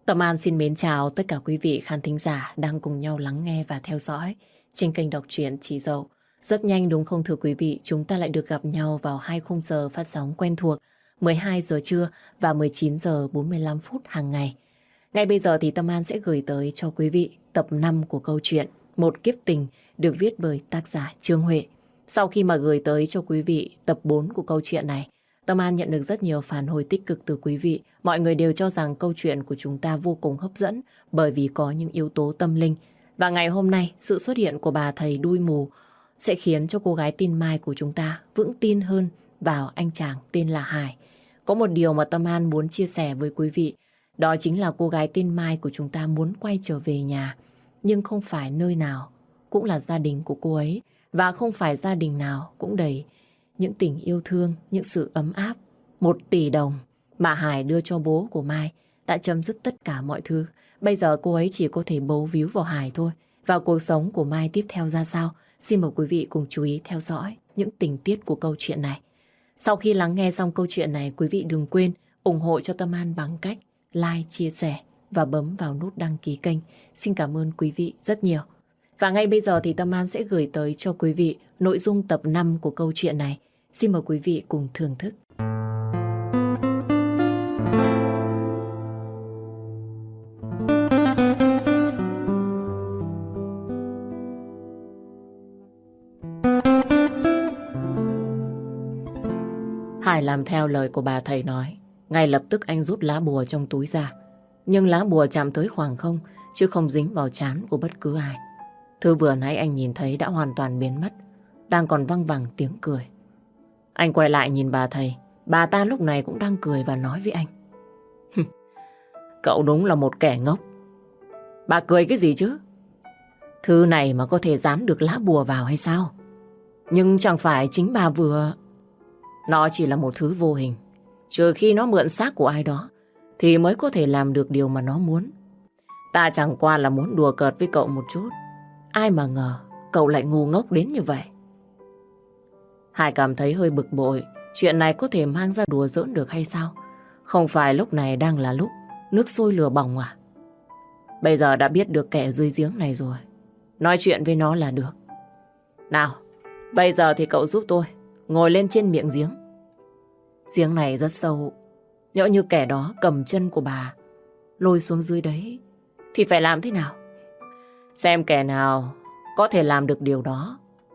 Tâm An xin mến chào tất cả quý vị khán thính giả đang cùng nhau lắng nghe và theo dõi trên kênh đọc truyện Chị Dậu. Rất nhanh đúng không thưa quý vị, chúng ta lại được gặp nhau vào 2 khung giờ phát sóng quen thuộc 12 giờ trưa và 19 giờ 45 phút hàng ngày. Ngay bây giờ thì Tâm An sẽ gửi tới cho quý vị tập 5 của câu chuyện Một Kiếp Tình được viết bởi tác giả Trương Huệ. Sau khi mà gửi tới cho quý vị tập 4 của câu chuyện này, Tâm An nhận được rất nhiều phản hồi tích cực từ quý vị. Mọi người đều cho rằng câu chuyện của chúng ta vô cùng hấp dẫn bởi vì có những yếu tố tâm linh. Và ngày hôm nay, sự xuất hiện của bà thầy đuôi mù sẽ khiến cho cô gái tin Mai của chúng ta vững tin hơn vào anh chàng tên là Hải. Có một điều mà Tâm An muốn chia sẻ với quý vị, đó chính là cô gái tên Mai của chúng ta muốn quay trở về nhà. Nhưng không phải nơi nào cũng là gia đình của cô ấy, và không phải gia đình nào cũng đầy những tình yêu thương, những sự ấm áp. 1 tỷ đồng mà Hải đưa cho bố của Mai đã chấm dứt tất cả mọi thứ. Bây giờ cô ấy chỉ có thể bấu víu vào Hải thôi. Và cuộc sống của Mai tiếp theo ra sao? Xin mời quý vị cùng chú ý theo dõi những tình tiết của câu chuyện này. Sau khi lắng nghe xong câu chuyện này, quý vị đừng quên ủng hộ cho Tâm An bằng cách like, chia sẻ và bấm vào nút đăng ký kênh. Xin cảm ơn quý vị rất nhiều. Và ngay bây giờ thì Tâm An sẽ gửi tới cho quý vị nội dung tập 5 của câu chuyện này. Xin mời quý vị cùng thưởng thức. Hải làm theo lời của bà thầy nói. Ngay lập tức anh rút lá bùa trong túi ra. Nhưng lá bùa chạm tới khoảng không, chứ không dính vào trán của bất cứ ai. Thứ vừa nãy anh nhìn thấy đã hoàn toàn biến mất, đang còn văng vẳng tiếng cười. Anh quay lại nhìn bà thầy. Bà ta lúc này cũng đang cười và nói với anh: Cậu đúng là một kẻ ngốc. Bà cười cái gì chứ? Thứ này mà có thể dán được lá bùa vào hay sao? Nhưng chẳng phải chính bà vừa... Nó chỉ là một thứ vô hình. Trừ khi nó mượn xác của ai đó thì mới có thể làm được điều mà nó muốn. Ta chẳng qua là muốn đùa cợt với cậu một chút. Ai mà ngờ cậu lại ngu ngốc đến như vậy. Hải cảm thấy hơi bực bội. Chuyện này có thể mang ra đùa giỡn được hay sao? Không phải lúc này đang là lúc nước sôi lửa bỏng à? Bây giờ đã biết được kẻ dưới giếng này rồi, nói chuyện với nó là được. Nào, bây giờ thì cậu giúp tôi ngồi lên trên miệng giếng. Giếng này rất sâu. Nhỡ như kẻ đó cầm chân của bà lôi xuống dưới đấy thì phải làm thế nào? Xem kẻ nào có thể làm được điều đó.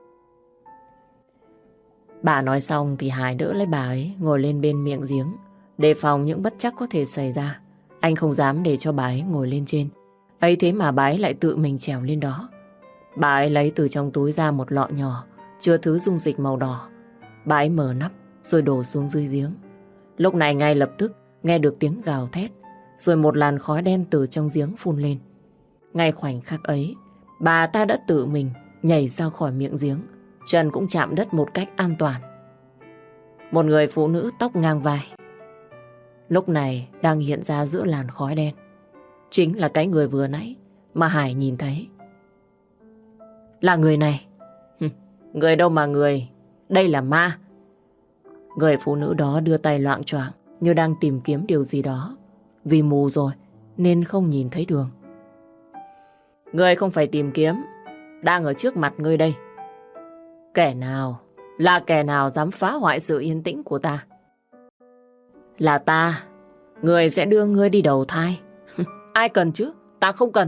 Bà nói xong thì Hải đỡ lấy bà ấy ngồi lên bên miệng giếng, đề phòng những bất trắc có thể xảy ra. Anh không dám để cho bà ấy ngồi lên trên. Ấy thế mà bà ấy lại tự mình trèo lên đó. Bà ấy lấy từ trong túi ra một lọ nhỏ chứa thứ dung dịch màu đỏ. Bà ấy mở nắp rồi đổ xuống dưới giếng. Lúc này ngay lập tức nghe được tiếng gào thét, rồi một làn khói đen từ trong giếng phun lên. Ngay khoảnh khắc ấy, bà ta đã tự mình nhảy ra khỏi miệng giếng, chân cũng chạm đất một cách an toàn. Một người phụ nữ tóc ngang vai lúc này đang hiện ra giữa làn khói đen, chính là cái người vừa nãy mà Hải nhìn thấy. Là người này. Người đâu mà người, đây là ma. Người phụ nữ đó đưa tay loạng choạng như đang tìm kiếm điều gì đó. Vì mù rồi nên không nhìn thấy đường. Ngươi không phải tìm kiếm, đang ở trước mặt ngươi đây. Kẻ nào, là kẻ nào dám phá hoại sự yên tĩnh của ta? Là ta. Người sẽ đưa ngươi đi đầu thai. Ai cần chứ, ta không cần.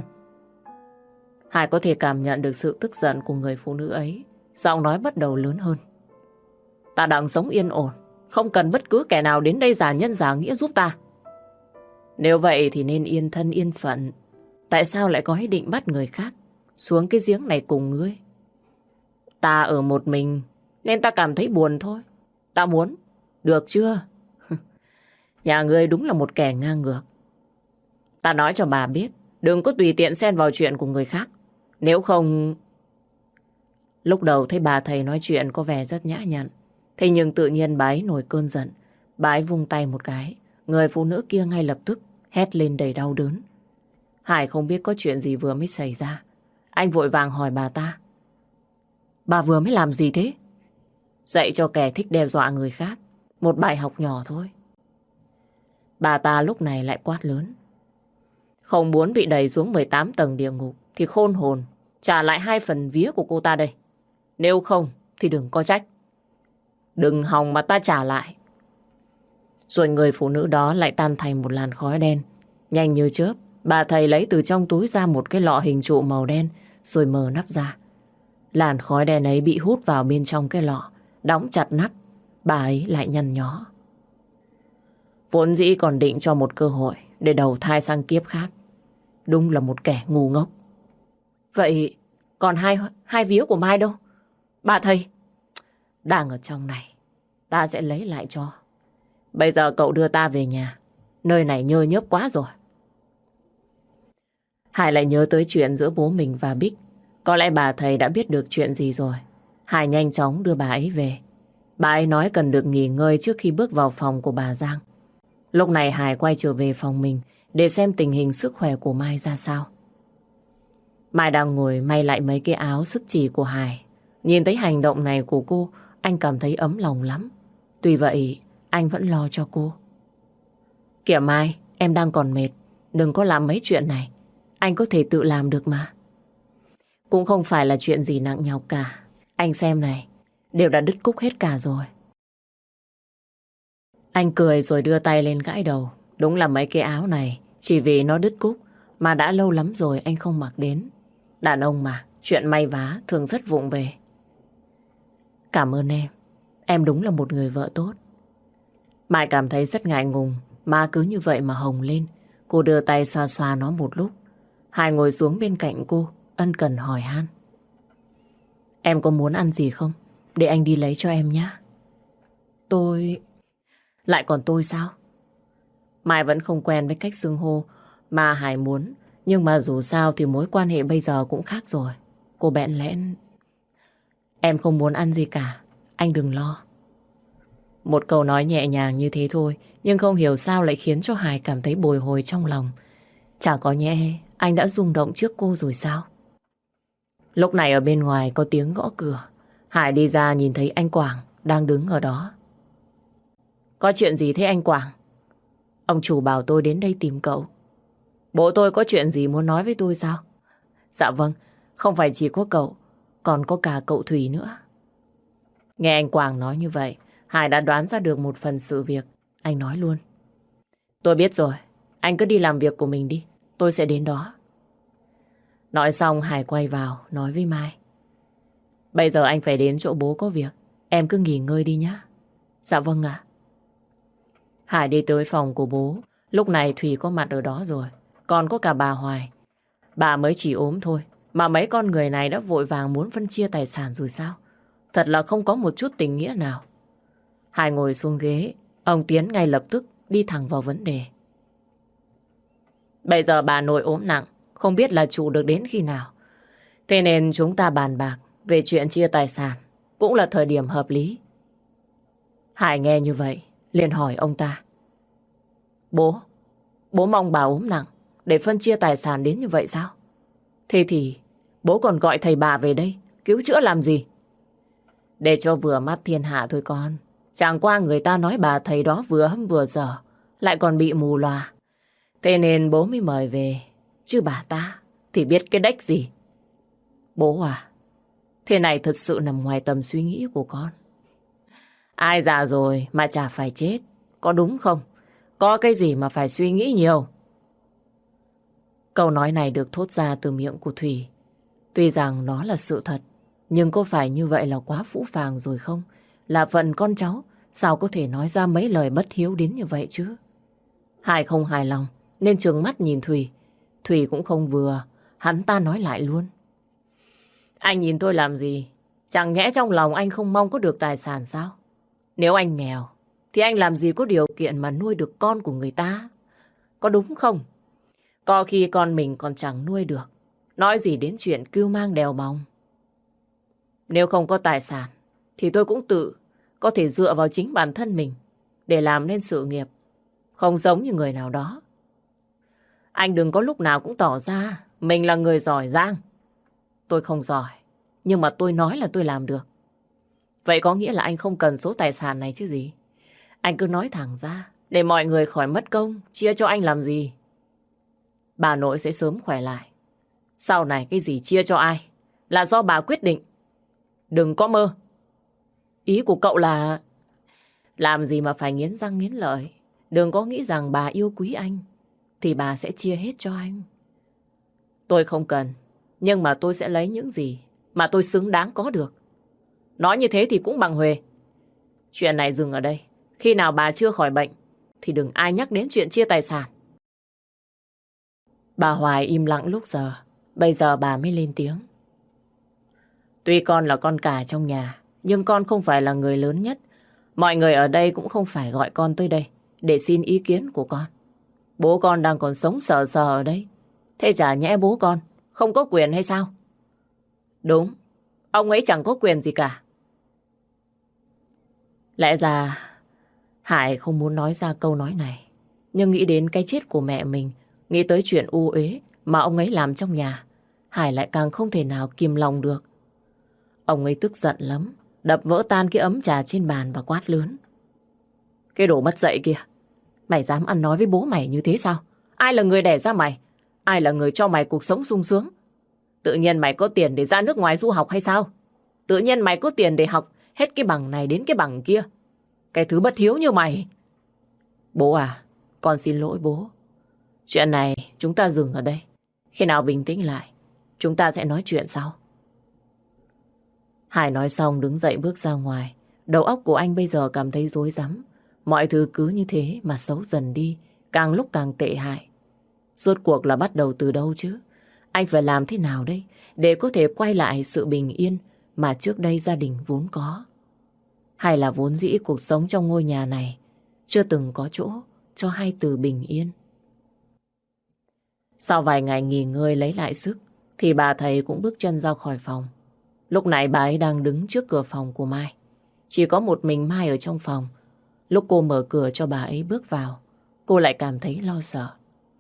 Hải có thể cảm nhận được sự tức giận của người phụ nữ ấy. Giọng nói bắt đầu lớn hơn. Ta đang sống yên ổn, không cần bất cứ kẻ nào đến đây giả nhân giả nghĩa giúp ta. Nếu vậy thì nên yên thân yên phận. Tại sao lại có ý định bắt người khác xuống cái giếng này cùng ngươi? Ta ở một mình nên ta cảm thấy buồn thôi. Ta muốn, được chưa? Nhà ngươi đúng là một kẻ ngang ngược. Ta nói cho bà biết, đừng có tùy tiện xen vào chuyện của người khác. Nếu không... Lúc đầu thấy bà thầy nói chuyện có vẻ rất nhã nhặn. Thế nhưng tự nhiên bà ấy nổi cơn giận. Bà ấy vung tay một cái. Người phụ nữ kia ngay lập tức hét lên đầy đau đớn. Hải không biết có chuyện gì vừa mới xảy ra. Anh vội vàng hỏi bà ta. Bà vừa mới làm gì thế? Dạy cho kẻ thích đe dọa người khác một bài học nhỏ thôi. Bà ta lúc này lại quát lớn. Không muốn bị đẩy xuống 18 tầng địa ngục thì khôn hồn, trả lại 2 phần vía của cô ta đây. Nếu không thì đừng có trách. Đừng hòng mà ta trả lại. Rồi người phụ nữ đó lại tan thành một làn khói đen. Nhanh như chớp, bà thầy lấy từ trong túi ra một cái lọ hình trụ màu đen rồi mở nắp ra. Làn khói đen ấy bị hút vào bên trong cái lọ, đóng chặt nắp. Bà ấy lại nhăn nhó. Vốn dĩ còn định cho một cơ hội để đầu thai sang kiếp khác. Đúng là một kẻ ngu ngốc. Vậy còn hai vía của Mai đâu? Bà thầy. Đang ở trong này. Ta sẽ lấy lại cho. Bây giờ cậu đưa ta về nhà. Nơi này nhơ nhớp quá rồi. Hải lại nhớ tới chuyện giữa bố mình và Bích. Có lẽ bà thầy đã biết được chuyện gì rồi. Hải nhanh chóng đưa bà ấy về. Bà ấy nói cần được nghỉ ngơi trước khi bước vào phòng của bà Giang. Lúc này Hải quay trở về phòng mình để xem tình hình sức khỏe của Mai ra sao. Mai đang ngồi may lại mấy cái áo sức chỉ của Hải. Nhìn thấy hành động này của cô, anh cảm thấy ấm lòng lắm. Tuy vậy, anh vẫn lo cho cô. Kìa Mai, em đang còn mệt. Đừng có làm mấy chuyện này. Anh có thể tự làm được mà. Cũng không phải là chuyện gì nặng nhọc cả. Anh xem này, đều đã đứt cúc hết cả rồi. Anh cười rồi đưa tay lên gãi đầu. Đúng là mấy cái áo này chỉ vì nó đứt cúc mà đã lâu lắm rồi anh không mặc đến. Đàn ông mà, chuyện may vá thường rất vụng về. Cảm ơn em. Em đúng là một người vợ tốt. Mai cảm thấy rất ngại ngùng, má cứ như vậy mà hồng lên. Cô đưa tay xoa xoa nó một lúc. Hải ngồi xuống bên cạnh cô, ân cần hỏi han. Em có muốn ăn gì không? Để anh đi lấy cho em nhé. Tôi... Lại còn tôi sao? Mai vẫn không quen với cách xưng hô mà Hải muốn. Nhưng mà dù sao thì mối quan hệ bây giờ cũng khác rồi. Cô bẽn lẽn. Em không muốn ăn gì cả. Anh đừng lo. Một câu nói nhẹ nhàng như thế thôi, nhưng không hiểu sao lại khiến cho Hải cảm thấy bồi hồi trong lòng. Chả có nhẽ anh đã rung động trước cô rồi sao? Lúc này ở bên ngoài có tiếng gõ cửa. Hải đi ra nhìn thấy anh Quảng đang đứng ở đó. Có chuyện gì thế anh Quảng? Ông chủ bảo tôi đến đây tìm cậu. Bố tôi có chuyện gì muốn nói với tôi sao? Dạ vâng, không phải chỉ có cậu, còn có cả cậu Thủy nữa. Nghe anh Quảng nói như vậy, Hải đã đoán ra được một phần sự việc. Anh nói luôn. Tôi biết rồi, anh cứ đi làm việc của mình đi, tôi sẽ đến đó. Nói xong Hải quay vào, nói với Mai. Bây giờ anh phải đến chỗ bố có việc, em cứ nghỉ ngơi đi nhé. Dạ vâng ạ. Hải đi tới phòng của bố. Lúc này Thủy có mặt ở đó rồi. Còn có cả bà Hoài. Bà mới chỉ ốm thôi mà mấy con người này đã vội vàng muốn phân chia tài sản rồi sao? Thật là không có một chút tình nghĩa nào. Hải ngồi xuống ghế. Ông Tiến ngay lập tức đi thẳng vào vấn đề. Bây giờ bà nội ốm nặng, không biết là trụ được đến khi nào. Thế nên chúng ta bàn bạc về chuyện chia tài sản. Cũng là thời điểm hợp lý. Hải nghe như vậy liền hỏi ông ta. Bố mong bà ốm nặng để phân chia tài sản đến như vậy sao? Thế thì bố còn gọi thầy bà về đây cứu chữa làm gì? Để cho vừa mắt thiên hạ thôi con. Chẳng qua người ta nói bà thầy đó vừa hâm vừa dở, lại còn bị mù lòa. Thế nên bố mới mời về. Chứ bà ta thì biết cái đếch gì. Bố à, thế này thật sự nằm ngoài tầm suy nghĩ của con. Ai già rồi mà chả phải chết, có đúng không? Có cái gì mà phải suy nghĩ nhiều. Câu nói này được thốt ra từ miệng của Thủy. Tuy rằng nó là sự thật, nhưng có phải như vậy là quá phũ phàng rồi không? Là phận con cháu, sao có thể nói ra mấy lời bất hiếu đến như vậy chứ? Hải không hài lòng, nên trừng mắt nhìn Thủy. Thủy cũng không vừa, hắn ta nói lại luôn. Anh nhìn tôi làm gì? Chẳng nhẽ trong lòng anh không mong có được tài sản sao? Nếu anh nghèo, thì anh làm gì có điều kiện mà nuôi được con của người ta? Có đúng không? Có khi con mình còn chẳng nuôi được. Nói gì đến chuyện cưu mang đèo bòng. Nếu không có tài sản, thì tôi cũng tự có thể dựa vào chính bản thân mình để làm nên sự nghiệp. Không giống như người nào đó. Anh đừng có lúc nào cũng tỏ ra mình là người giỏi giang. Tôi không giỏi, nhưng mà tôi nói là tôi làm được. Vậy có nghĩa là anh không cần số tài sản này chứ gì? Anh cứ nói thẳng ra, để mọi người khỏi mất công, chia cho anh làm gì? bà nội sẽ sớm khỏe lại. Sau này cái gì chia cho ai là do bà quyết định. Đừng có mơ. Ý của cậu là... Làm gì mà phải nghiến răng nghiến lợi. Đừng có nghĩ rằng bà yêu quý anh thì bà sẽ chia hết cho anh. Tôi không cần, nhưng mà tôi sẽ lấy những gì mà tôi xứng đáng có được. Nói như thế thì cũng bằng huề. Chuyện này dừng ở đây. Khi nào bà chưa khỏi bệnh thì đừng ai nhắc đến chuyện chia tài sản. Bà Hoài im lặng lúc giờ. Bây giờ bà mới lên tiếng. Tuy con là con cả trong nhà, nhưng con không phải là người lớn nhất. Mọi người ở đây cũng không phải gọi con tới đây để xin ý kiến của con. Bố con đang còn sống sờ sờ ở đây. Thế chả nhẽ bố con không có quyền hay sao? Đúng, ông ấy chẳng có quyền gì cả. Lẽ ra Hải không muốn nói ra câu nói này, nhưng nghĩ đến cái chết của mẹ mình, nghĩ tới chuyện u uế mà ông ấy làm trong nhà, Hải lại càng không thể nào kìm lòng được. Ông ấy tức giận lắm, đập vỡ tan cái ấm trà trên bàn và quát lớn. Cái đồ mất dạy kìa, mày dám ăn nói với bố mày như thế sao? Ai là người đẻ ra mày? Ai là người cho mày cuộc sống sung sướng? Tự nhiên mày có tiền để ra nước ngoài du học hay sao? Tự nhiên mày có tiền để học hết cái bằng này đến cái bằng kia? Cái thứ bất hiếu như mày. Bố à, con xin lỗi bố. Chuyện này chúng ta dừng ở đây. Khi nào bình tĩnh lại, chúng ta sẽ nói chuyện sau. Hải nói xong đứng dậy bước ra ngoài. Đầu óc của anh bây giờ cảm thấy rối rắm. Mọi thứ cứ như thế mà xấu dần đi, càng lúc càng tệ hại. Rốt cuộc là bắt đầu từ đâu chứ? Anh phải làm thế nào đây để có thể quay lại sự bình yên mà trước đây gia đình vốn có? Hay là vốn dĩ cuộc sống trong ngôi nhà này chưa từng có chỗ cho hai từ bình yên? Sau vài ngày nghỉ ngơi lấy lại sức thì bà thầy cũng bước chân ra khỏi phòng. Lúc này bà ấy đang đứng trước cửa phòng của Mai. Chỉ có một mình Mai ở trong phòng. Lúc cô mở cửa cho bà ấy bước vào, cô lại cảm thấy lo sợ.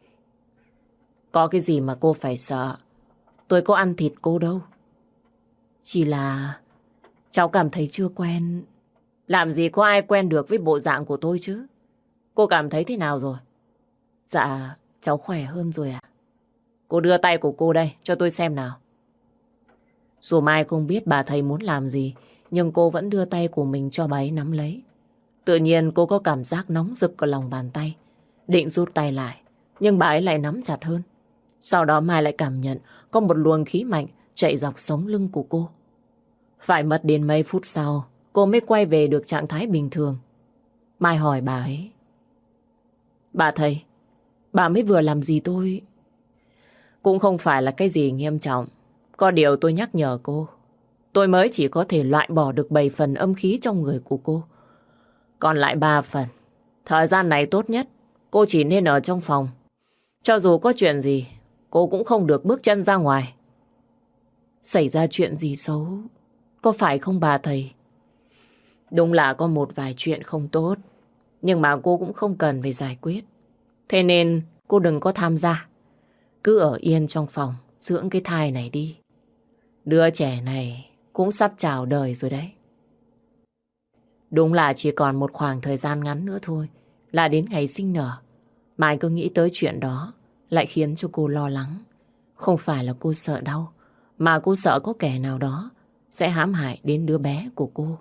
Có cái gì mà cô phải sợ? Tôi có ăn thịt cô đâu. Chỉ là cháu cảm thấy chưa quen. Làm gì có ai quen được với bộ dạng của tôi chứ? Cô cảm thấy thế nào rồi? Dạ, cháu khỏe hơn rồi ạ. Cô đưa tay của cô đây, cho tôi xem nào. Dù Mai không biết bà thầy muốn làm gì, nhưng cô vẫn đưa tay của mình cho bà ấy nắm lấy. Tự nhiên cô có cảm giác nóng rực ở lòng bàn tay. Định rút tay lại, nhưng bà ấy lại nắm chặt hơn. Sau đó Mai lại cảm nhận có một luồng khí mạnh chạy dọc sống lưng của cô. Phải mất đến mấy phút sau, cô mới quay về được trạng thái bình thường. Mai hỏi bà ấy. Bà thầy, bà mới vừa làm gì tôi? Cũng không phải là cái gì nghiêm trọng. Có điều tôi nhắc nhở cô. Tôi mới chỉ có thể loại bỏ được 7 phần âm khí trong người của cô. Còn lại 3 phần. Thời gian này tốt nhất, cô chỉ nên ở trong phòng. Cho dù có chuyện gì, cô cũng không được bước chân ra ngoài. Xảy ra chuyện gì xấu, có phải không bà thầy? Đúng là có một vài chuyện không tốt, nhưng mà cô cũng không cần phải giải quyết. Thế nên cô đừng có tham gia. Cứ ở yên trong phòng, dưỡng cái thai này đi. Đứa trẻ này cũng sắp chào đời rồi đấy. Đúng là chỉ còn một khoảng thời gian ngắn nữa thôi là đến ngày sinh nở. Mà anh cứ nghĩ tới chuyện đó lại khiến cho cô lo lắng. Không phải là cô sợ đau, mà cô sợ có kẻ nào đó sẽ hãm hại đến đứa bé của cô.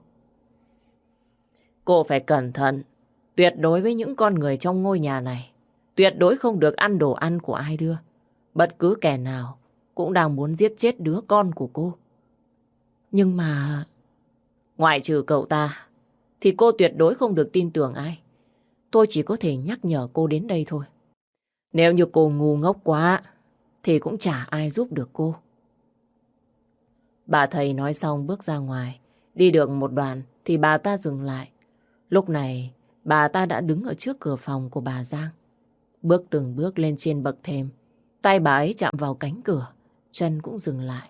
Cô phải cẩn thận, tuyệt đối với những con người trong ngôi nhà này. Tuyệt đối không được ăn đồ ăn của ai đưa. Bất cứ kẻ nào cũng đang muốn giết chết đứa con của cô. Nhưng mà... ngoại trừ cậu ta, thì cô tuyệt đối không được tin tưởng ai. Tôi chỉ có thể nhắc nhở cô đến đây thôi. Nếu như cô ngu ngốc quá, thì cũng chả ai giúp được cô. Bà thầy nói xong bước ra ngoài. Đi được một đoạn thì bà ta dừng lại. Lúc này, bà ta đã đứng ở trước cửa phòng của bà Giang. Bước từng bước lên trên bậc thềm. Tay bà ấy chạm vào cánh cửa, chân cũng dừng lại.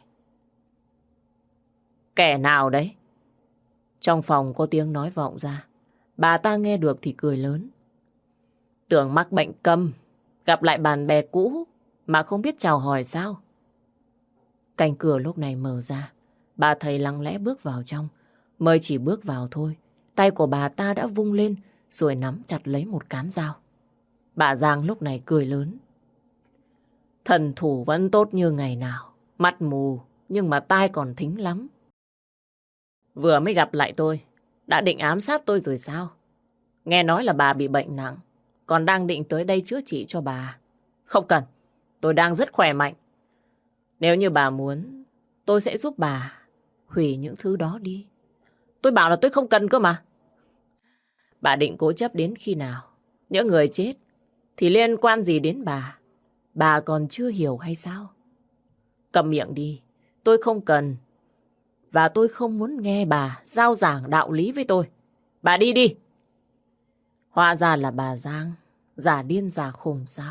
Kẻ nào đấy? Trong phòng có tiếng nói vọng ra. Bà ta nghe được thì cười lớn. Tưởng mắc bệnh câm, gặp lại bạn bè cũ mà không biết chào hỏi sao? Cánh cửa lúc này mở ra. Bà thầy lặng lẽ bước vào trong. Mới chỉ bước vào thôi, tay của bà ta đã vung lên rồi nắm chặt lấy một cán dao. Bà Giang lúc này cười lớn. Thần thủ vẫn tốt như ngày nào. Mắt mù, nhưng mà tai còn thính lắm. Vừa mới gặp lại tôi, đã định ám sát tôi rồi sao? Nghe nói là bà bị bệnh nặng, còn đang định tới đây chữa trị cho bà. Không cần, tôi đang rất khỏe mạnh. Nếu như bà muốn, tôi sẽ giúp bà hủy những thứ đó đi. Tôi bảo là tôi không cần cơ mà. Bà định cố chấp đến khi nào? Những người chết thì liên quan gì đến bà? Bà còn chưa hiểu hay sao? Cầm miệng đi, tôi không cần. Và tôi không muốn nghe bà giao giảng đạo lý với tôi. Bà đi đi. Hóa ra là bà Giang, giả điên giả khùng sao?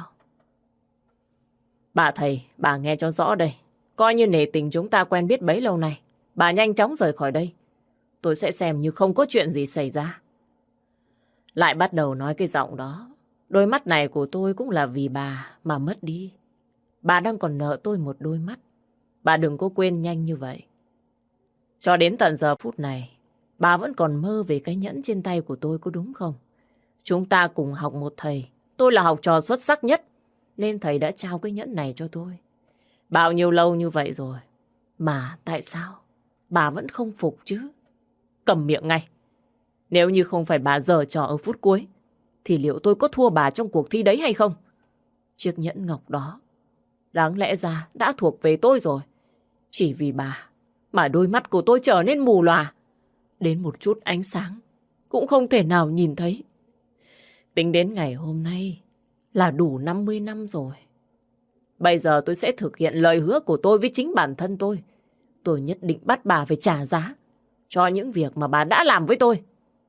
Bà thầy, bà nghe cho rõ đây. Coi như nể tình chúng ta quen biết bấy lâu nay. Bà nhanh chóng rời khỏi đây. Tôi sẽ xem như không có chuyện gì xảy ra. Lại bắt đầu nói cái giọng đó. Đôi mắt này của tôi cũng là vì bà mà mất đi. Bà đang còn nợ tôi một đôi mắt. Bà đừng có quên nhanh như vậy. Cho đến tận giờ phút này, bà vẫn còn mơ về cái nhẫn trên tay của tôi, có đúng không? Chúng ta cùng học một thầy. Tôi là học trò xuất sắc nhất, nên thầy đã trao cái nhẫn này cho tôi. Bao nhiêu lâu như vậy rồi, mà tại sao bà vẫn không phục chứ? Cầm miệng ngay. Nếu như không phải bà giở trò ở phút cuối, thì liệu tôi có thua bà trong cuộc thi đấy hay không? Chiếc nhẫn ngọc đó đáng lẽ ra đã thuộc về tôi rồi. Chỉ vì bà mà đôi mắt của tôi trở nên mù lòa. Đến một chút ánh sáng cũng không thể nào nhìn thấy. Tính đến ngày hôm nay là đủ 50 năm rồi. Bây giờ tôi sẽ thực hiện lời hứa của tôi với chính bản thân tôi. Tôi nhất định bắt bà phải trả giá cho những việc mà bà đã làm với tôi.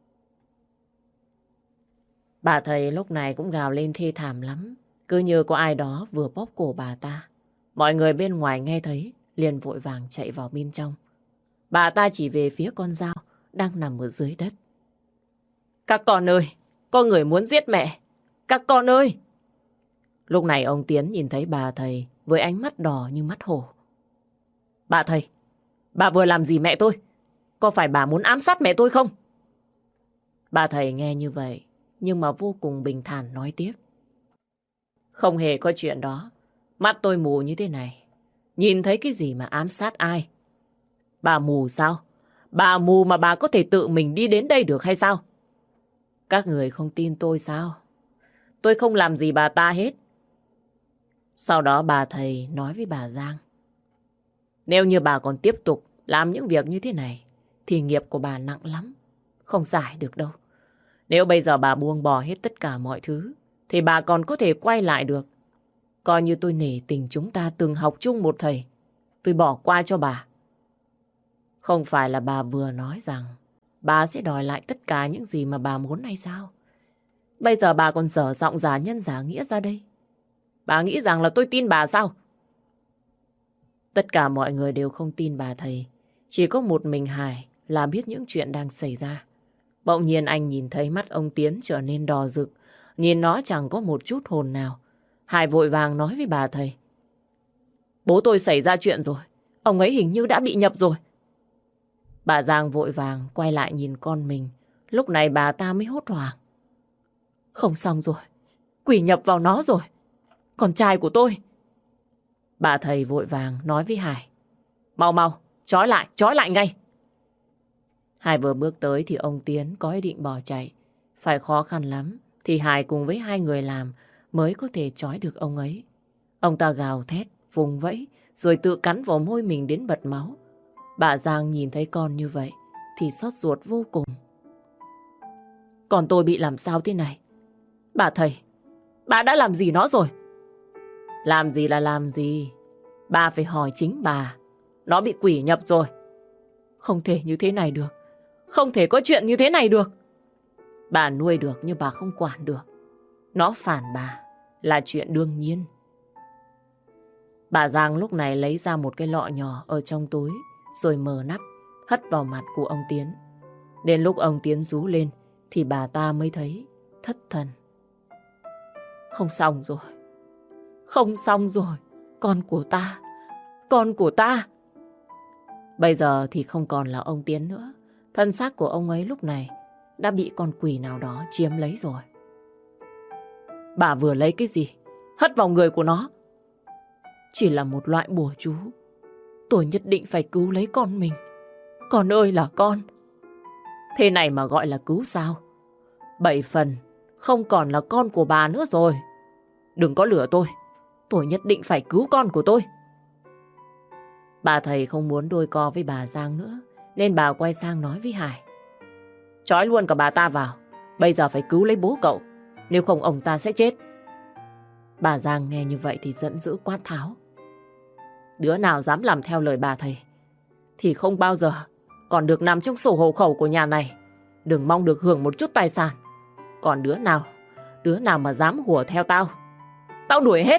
Bà thầy lúc này cũng gào lên thê thảm lắm. Cứ như có ai đó vừa bóp cổ bà ta. Mọi người bên ngoài nghe thấy liền vội vàng chạy vào bên trong. Bà ta chỉ về phía con dao đang nằm ở dưới đất. Các con ơi, có người muốn giết mẹ. Các con ơi! Lúc này ông Tiến nhìn thấy bà thầy với ánh mắt đỏ như mắt hổ. Bà thầy, bà vừa làm gì mẹ tôi? Có phải bà muốn ám sát mẹ tôi không? Bà thầy nghe như vậy, nhưng mà vô cùng bình thản nói tiếp. Không hề có chuyện đó. Mắt tôi mù như thế này. Nhìn thấy cái gì mà ám sát ai? Bà mù sao? Bà mù mà bà có thể tự mình đi đến đây được hay sao? Các người không tin tôi sao? Tôi không làm gì bà ta hết. Sau đó bà thầy nói với bà Giang. Nếu như bà còn tiếp tục làm những việc như thế này, thì nghiệp của bà nặng lắm. Không giải được đâu. Nếu bây giờ bà buông bỏ hết tất cả mọi thứ, thì bà còn có thể quay lại được. Coi như tôi nể tình chúng ta từng học chung một thầy. Tôi bỏ qua cho bà. Không phải là bà vừa nói rằng bà sẽ đòi lại tất cả những gì mà bà muốn hay sao? Bây giờ bà còn dở giọng giả nhân giả nghĩa ra đây. Bà nghĩ rằng là tôi tin bà sao? Tất cả mọi người đều không tin bà thầy. Chỉ có một mình Hải là biết những chuyện đang xảy ra. Bỗng nhiên anh nhìn thấy mắt ông Tiến trở nên đỏ rực. Nhìn nó chẳng có một chút hồn nào. Hải vội vàng nói với bà thầy. Bố tôi xảy ra chuyện rồi. Ông ấy hình như đã bị nhập rồi. Bà Giang vội vàng quay lại nhìn con mình. Lúc này bà ta mới hốt hoảng. Không xong rồi. Quỷ nhập vào nó rồi. Con trai của tôi. Bà thầy vội vàng nói với Hải. Mau mau, trói lại ngay. Hải vừa bước tới thì ông Tiến có ý định bỏ chạy. Phải khó khăn lắm thì Hải cùng với hai người làm mới có thể trói được ông ấy. Ông ta gào thét, vùng vẫy rồi tự cắn vào môi mình đến bật máu. Bà Giang nhìn thấy con như vậy thì xót ruột vô cùng. Con tôi bị làm sao thế này? Bà thầy, bà đã làm gì nó rồi? Làm gì là làm gì? Bà phải hỏi chính bà. Nó bị quỷ nhập rồi. Không thể như thế này được. Không thể có chuyện như thế này được. Bà nuôi được nhưng bà không quản được. Nó phản bà là chuyện đương nhiên. Bà Giang lúc này lấy ra một cái lọ nhỏ ở trong túi rồi mở nắp hất vào mặt của ông Tiến. Đến lúc ông Tiến rú lên thì bà ta mới thấy thất thần. Không xong rồi. Không xong rồi. Con của ta. Con của ta. Bây giờ thì không còn là ông Tiến nữa. Thân xác của ông ấy lúc này đã bị con quỷ nào đó chiếm lấy rồi. Bà vừa lấy cái gì? Hất vào người của nó. chỉ là một loại bùa chú. Tôi nhất định phải cứu lấy con mình. Con ơi là con. Thế này mà gọi là cứu sao? 7 phần không còn là con của bà nữa rồi. Đừng có lừa tôi. Tôi nhất định phải cứu con của tôi. Bà thầy không muốn đôi co với bà Giang nữa, nên bà quay sang nói với Hải. Trói luôn cả bà ta vào. Bây giờ phải cứu lấy bố cậu, nếu không ông ta sẽ chết. Bà Giang nghe như vậy thì giận dữ quát tháo. Đứa nào dám làm theo lời bà thầy thì không bao giờ còn được nằm trong sổ hộ khẩu của nhà này. Đừng mong được hưởng một chút tài sản. Còn đứa nào mà dám hùa theo tao đuổi hết.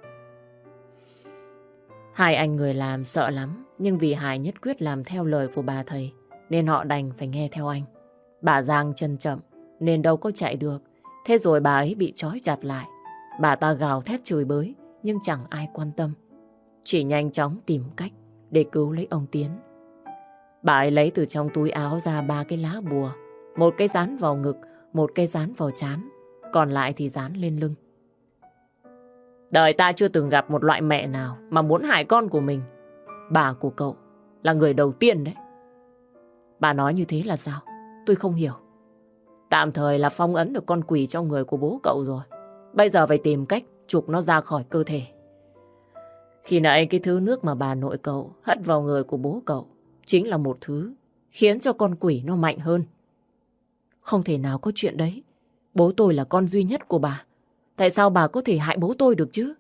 Hai anh người làm sợ lắm, nhưng vì Hải nhất quyết làm theo lời của bà thầy nên họ đành phải nghe theo anh. Bà Giang chân chậm nên đâu có chạy được. Thế rồi bà ấy bị trói chặt lại. Bà ta gào thét chửi bới nhưng chẳng ai quan tâm, chỉ nhanh chóng tìm cách để cứu lấy ông Tiến. Bà ấy lấy từ trong túi áo ra 3 cái lá bùa. Một cái dán vào ngực, một cái dán vào trán, còn lại thì dán lên lưng. Đời ta chưa từng gặp một loại mẹ nào mà muốn hại con của mình. Bà của cậu là người đầu tiên đấy. Bà nói như thế là sao? Tôi không hiểu. Tạm thời là phong ấn được con quỷ trong người của bố cậu rồi. Bây giờ phải tìm cách trục nó ra khỏi cơ thể. Khi nãy cái thứ nước mà bà nội cậu hất vào người của bố cậu chính là một thứ khiến cho con quỷ nó mạnh hơn. Không thể nào có chuyện đấy. Bố tôi là con duy nhất của bà. Tại sao bà có thể hại bố tôi được chứ?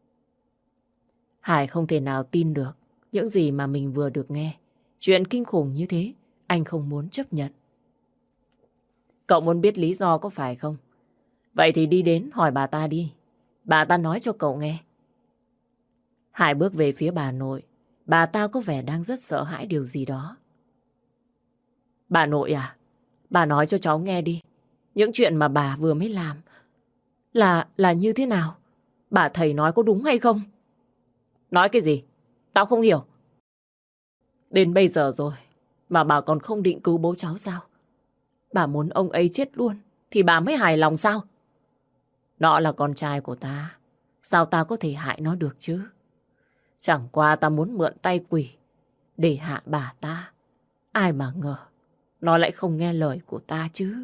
Hải không thể nào tin được những gì mà mình vừa được nghe. Chuyện kinh khủng như thế, anh không muốn chấp nhận. Cậu muốn biết lý do có phải không? Vậy thì đi đến hỏi bà ta đi. Bà ta nói cho cậu nghe. Hải bước về phía bà nội. Bà ta có vẻ đang rất sợ hãi điều gì đó. Bà nội à? Bà nói cho cháu nghe đi. Những chuyện mà bà vừa mới làm là như thế nào? Bà thầy nói có đúng hay không? Nói cái gì? Tao không hiểu. Đến bây giờ rồi mà bà còn không định cứu bố cháu sao? Bà muốn ông ấy chết luôn thì bà mới hài lòng sao? Nó là con trai của ta. Sao ta có thể hại nó được chứ? Chẳng qua ta muốn mượn tay quỷ để hạ bà ta. Ai mà ngờ nó lại không nghe lời của ta chứ.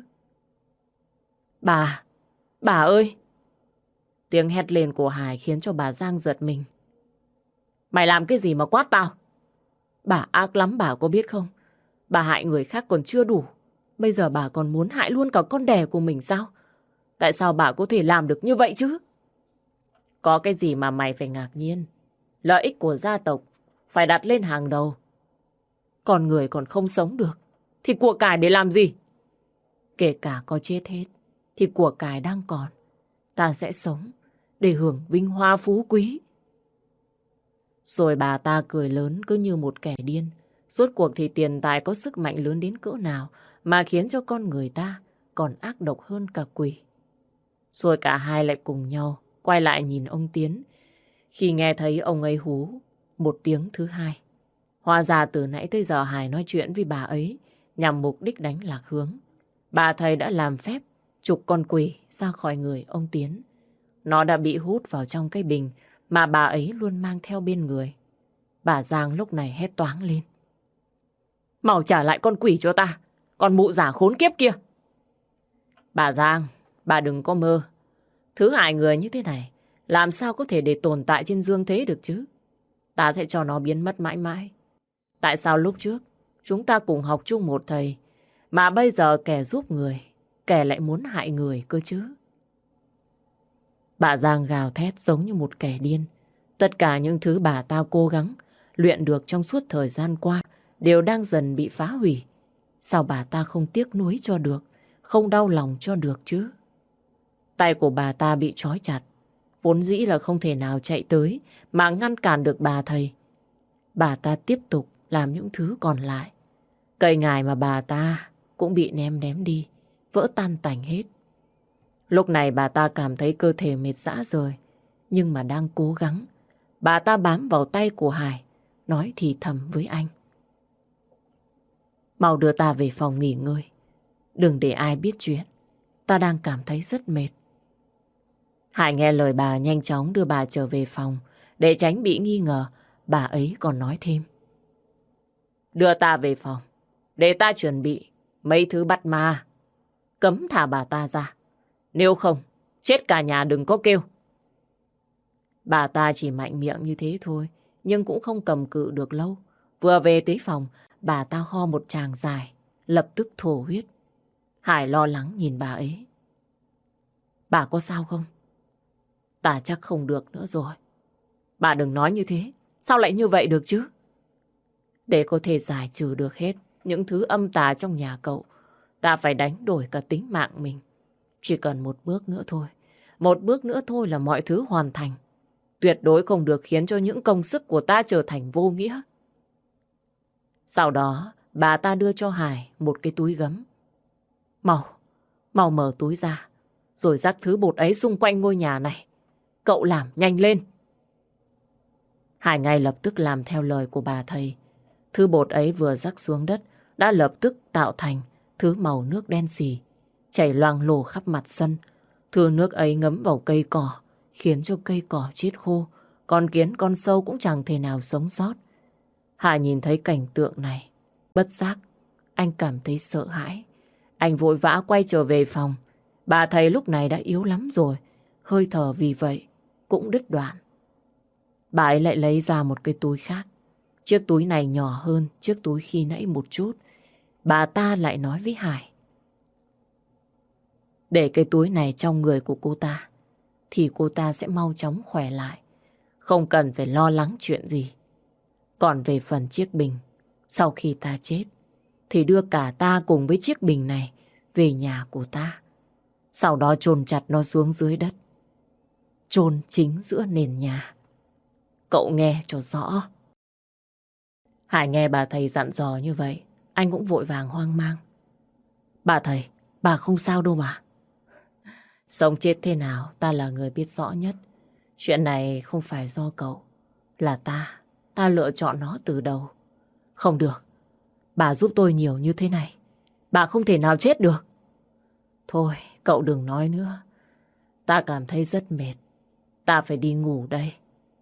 Bà ơi! Tiếng hét lên của Hải khiến cho bà Giang giật mình. Mày làm cái gì mà quát tao? Bà ác lắm, bà có biết không? Bà hại người khác còn chưa đủ. Bây giờ bà còn muốn hại luôn cả con đẻ của mình sao? Tại sao bà có thể làm được như vậy chứ? Có cái gì mà mày phải ngạc nhiên? Lợi ích của gia tộc phải đặt lên hàng đầu. Còn người còn không sống được thì của cải để làm gì? Kể cả có chết hết thì của cải đang còn. Ta sẽ sống để hưởng vinh hoa phú quý. Rồi bà ta cười lớn cứ như một kẻ điên. Rốt cuộc thì tiền tài có sức mạnh lớn đến cỡ nào mà khiến cho con người ta còn ác độc hơn cả quỷ. Rồi cả hai lại cùng nhau quay lại nhìn ông Tiến. Khi nghe thấy ông ấy hú một tiếng thứ hai. Hóa ra từ nãy tới giờ Hải nói chuyện với bà ấy nhằm mục đích đánh lạc hướng. Bà thầy đã làm phép trục con quỷ ra khỏi người ông Tiến. Nó đã bị hút vào trong cái bình mà bà ấy luôn mang theo bên người. Bà Giang lúc này hét toáng lên. Mau trả lại con quỷ cho ta, con mụ giả khốn kiếp kia. Bà Giang, bà đừng có mơ. Thứ hại người như thế này làm sao có thể để tồn tại trên dương thế được chứ? Ta sẽ cho nó biến mất mãi mãi. Tại sao lúc trước chúng ta cùng học chung một thầy mà bây giờ kẻ giúp người, kẻ lại muốn hại người cơ chứ? Bà Giang gào thét giống như một kẻ điên. Tất cả những thứ bà ta cố gắng luyện được trong suốt thời gian qua đều đang dần bị phá hủy. Sao bà ta không tiếc nuối cho được, không đau lòng cho được chứ? Tay của bà ta bị trói chặt, vốn dĩ là không thể nào chạy tới mà ngăn cản được bà thầy. Bà ta tiếp tục làm những thứ còn lại. Cây ngải mà bà ta cũng bị ném đi, vỡ tan tành hết. Lúc này bà ta cảm thấy cơ thể mệt rã rời, nhưng mà đang cố gắng. Bà ta bám vào tay của Hải, nói thì thầm với anh. Mau đưa ta về phòng nghỉ ngơi. Đừng để ai biết chuyện. Ta đang cảm thấy rất mệt. Hải nghe lời bà nhanh chóng đưa bà trở về phòng. Để tránh bị nghi ngờ, bà ấy còn nói thêm. Đưa ta về phòng, để ta chuẩn bị mấy thứ bắt ma. Cấm thả bà ta ra. Nếu không, chết cả nhà đừng có kêu. Bà ta chỉ mạnh miệng như thế thôi, nhưng cũng không cầm cự được lâu. Vừa về tới phòng, bà ta ho một tràng dài, lập tức thổ huyết. Hải lo lắng nhìn bà ấy. Bà có sao không? Ta chắc không được nữa rồi. Bà đừng nói như thế, sao lại như vậy được chứ? Để có thể giải trừ được hết những thứ âm tà trong nhà cậu, ta phải đánh đổi cả tính mạng mình. Chỉ cần một bước nữa thôi. Một bước nữa thôi là mọi thứ hoàn thành. Tuyệt đối không được khiến cho những công sức của ta trở thành vô nghĩa. Sau đó, bà ta đưa cho Hải một cái túi gấm. Mau mở túi ra, rồi rắc thứ bột ấy xung quanh ngôi nhà này. Cậu làm nhanh lên. Hải ngay lập tức làm theo lời của bà thầy. Thứ bột ấy vừa rắc xuống đất đã lập tức tạo thành thứ màu nước đen xì, chảy loang lổ khắp mặt sân. Thứ nước ấy ngấm vào cây cỏ, khiến cho cây cỏ chết khô. Con kiến con sâu cũng chẳng thể nào sống sót. Hải nhìn thấy cảnh tượng này, bất giác anh cảm thấy sợ hãi. Anh vội vã quay trở về phòng. Bà thầy lúc này đã yếu lắm rồi, hơi thở vì vậy cũng đứt đoạn. Bà ấy lại lấy ra một cái túi khác. Chiếc túi này nhỏ hơn chiếc túi khi nãy một chút. Bà ta lại nói với Hải. Để cái túi này trong người của cô ta, thì cô ta sẽ mau chóng khỏe lại. Không cần phải lo lắng chuyện gì. Còn về phần chiếc bình, sau khi ta chết, thì đưa cả ta cùng với chiếc bình này về nhà của ta. Sau đó chôn chặt nó xuống dưới đất. Chôn chính giữa nền nhà. Cậu nghe cho rõ. Hải nghe bà thầy dặn dò như vậy, anh cũng vội vàng hoang mang. Bà thầy, bà không sao đâu mà. Sống chết thế nào, ta là người biết rõ nhất. Chuyện này không phải do cậu, là ta lựa chọn nó từ đầu. Không được, bà giúp tôi nhiều như thế này, bà không thể nào chết được. Thôi, cậu đừng nói nữa. Ta cảm thấy rất mệt, ta phải đi ngủ đây.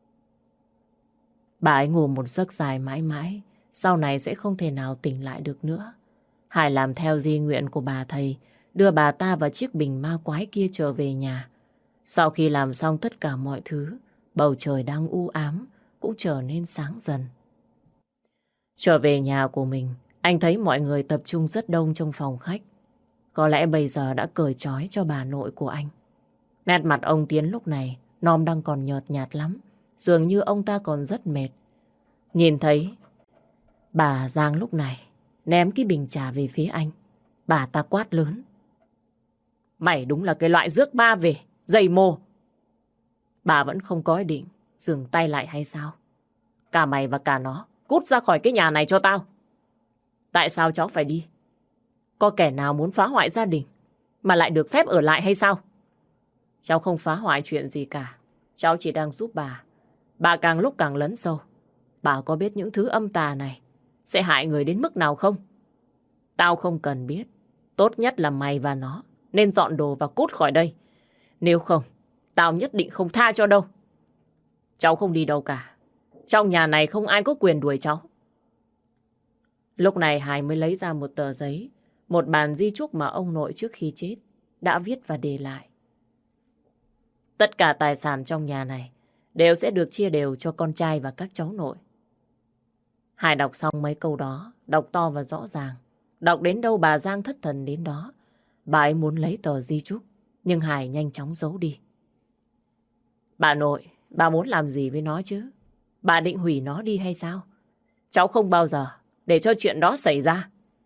Bà ấy ngủ một giấc dài mãi mãi, sau này sẽ không thể nào tỉnh lại được nữa. Hải làm theo di nguyện của bà thầy, đưa bà ta và chiếc bình ma quái kia trở về nhà. Sau khi làm xong tất cả mọi thứ, bầu trời đang u ám cũng trở nên sáng dần. Trở về nhà của mình, anh thấy mọi người tập trung rất đông trong phòng khách. Có lẽ bây giờ đã cởi trói cho bà nội của anh. Nét mặt ông Tiến lúc này, Nom đang còn nhợt nhạt lắm. Dường như ông ta còn rất mệt. Nhìn thấy bà Giang lúc này ném cái bình trà về phía anh. Bà ta quát lớn. Mày đúng là cái loại rước ma về, dày mồ. Bà vẫn không có ý định dừng tay lại hay sao? Cả mày và cả nó cút ra khỏi cái nhà này cho tao. Tại sao cháu phải đi? Có kẻ nào muốn phá hoại gia đình mà lại được phép ở lại hay sao? Cháu không phá hoại chuyện gì cả. Cháu chỉ đang giúp bà. Bà càng lúc càng lấn sâu. Bà có biết những thứ âm tà này sẽ hại người đến mức nào không? Tao không cần biết. Tốt nhất là mày và nó nên dọn đồ và cút khỏi đây. Nếu không, tao nhất định không tha cho đâu. Cháu không đi đâu cả. Trong nhà này không ai có quyền đuổi cháu. Lúc này Hải mới lấy ra một tờ giấy, một bản di chúc mà ông nội trước khi chết đã viết và để lại. Tất cả tài sản trong nhà này đều sẽ được chia đều cho con trai và các cháu nội. Hải đọc xong mấy câu đó, đọc to và rõ ràng. Đọc đến đâu bà Giang thất thần đến đó. Bà ấy muốn lấy tờ di chúc, nhưng Hải nhanh chóng giấu đi. Bà nội, bà muốn làm gì với nó chứ? Bà định hủy nó đi hay sao? Cháu không bao giờ để cho chuyện đó xảy ra.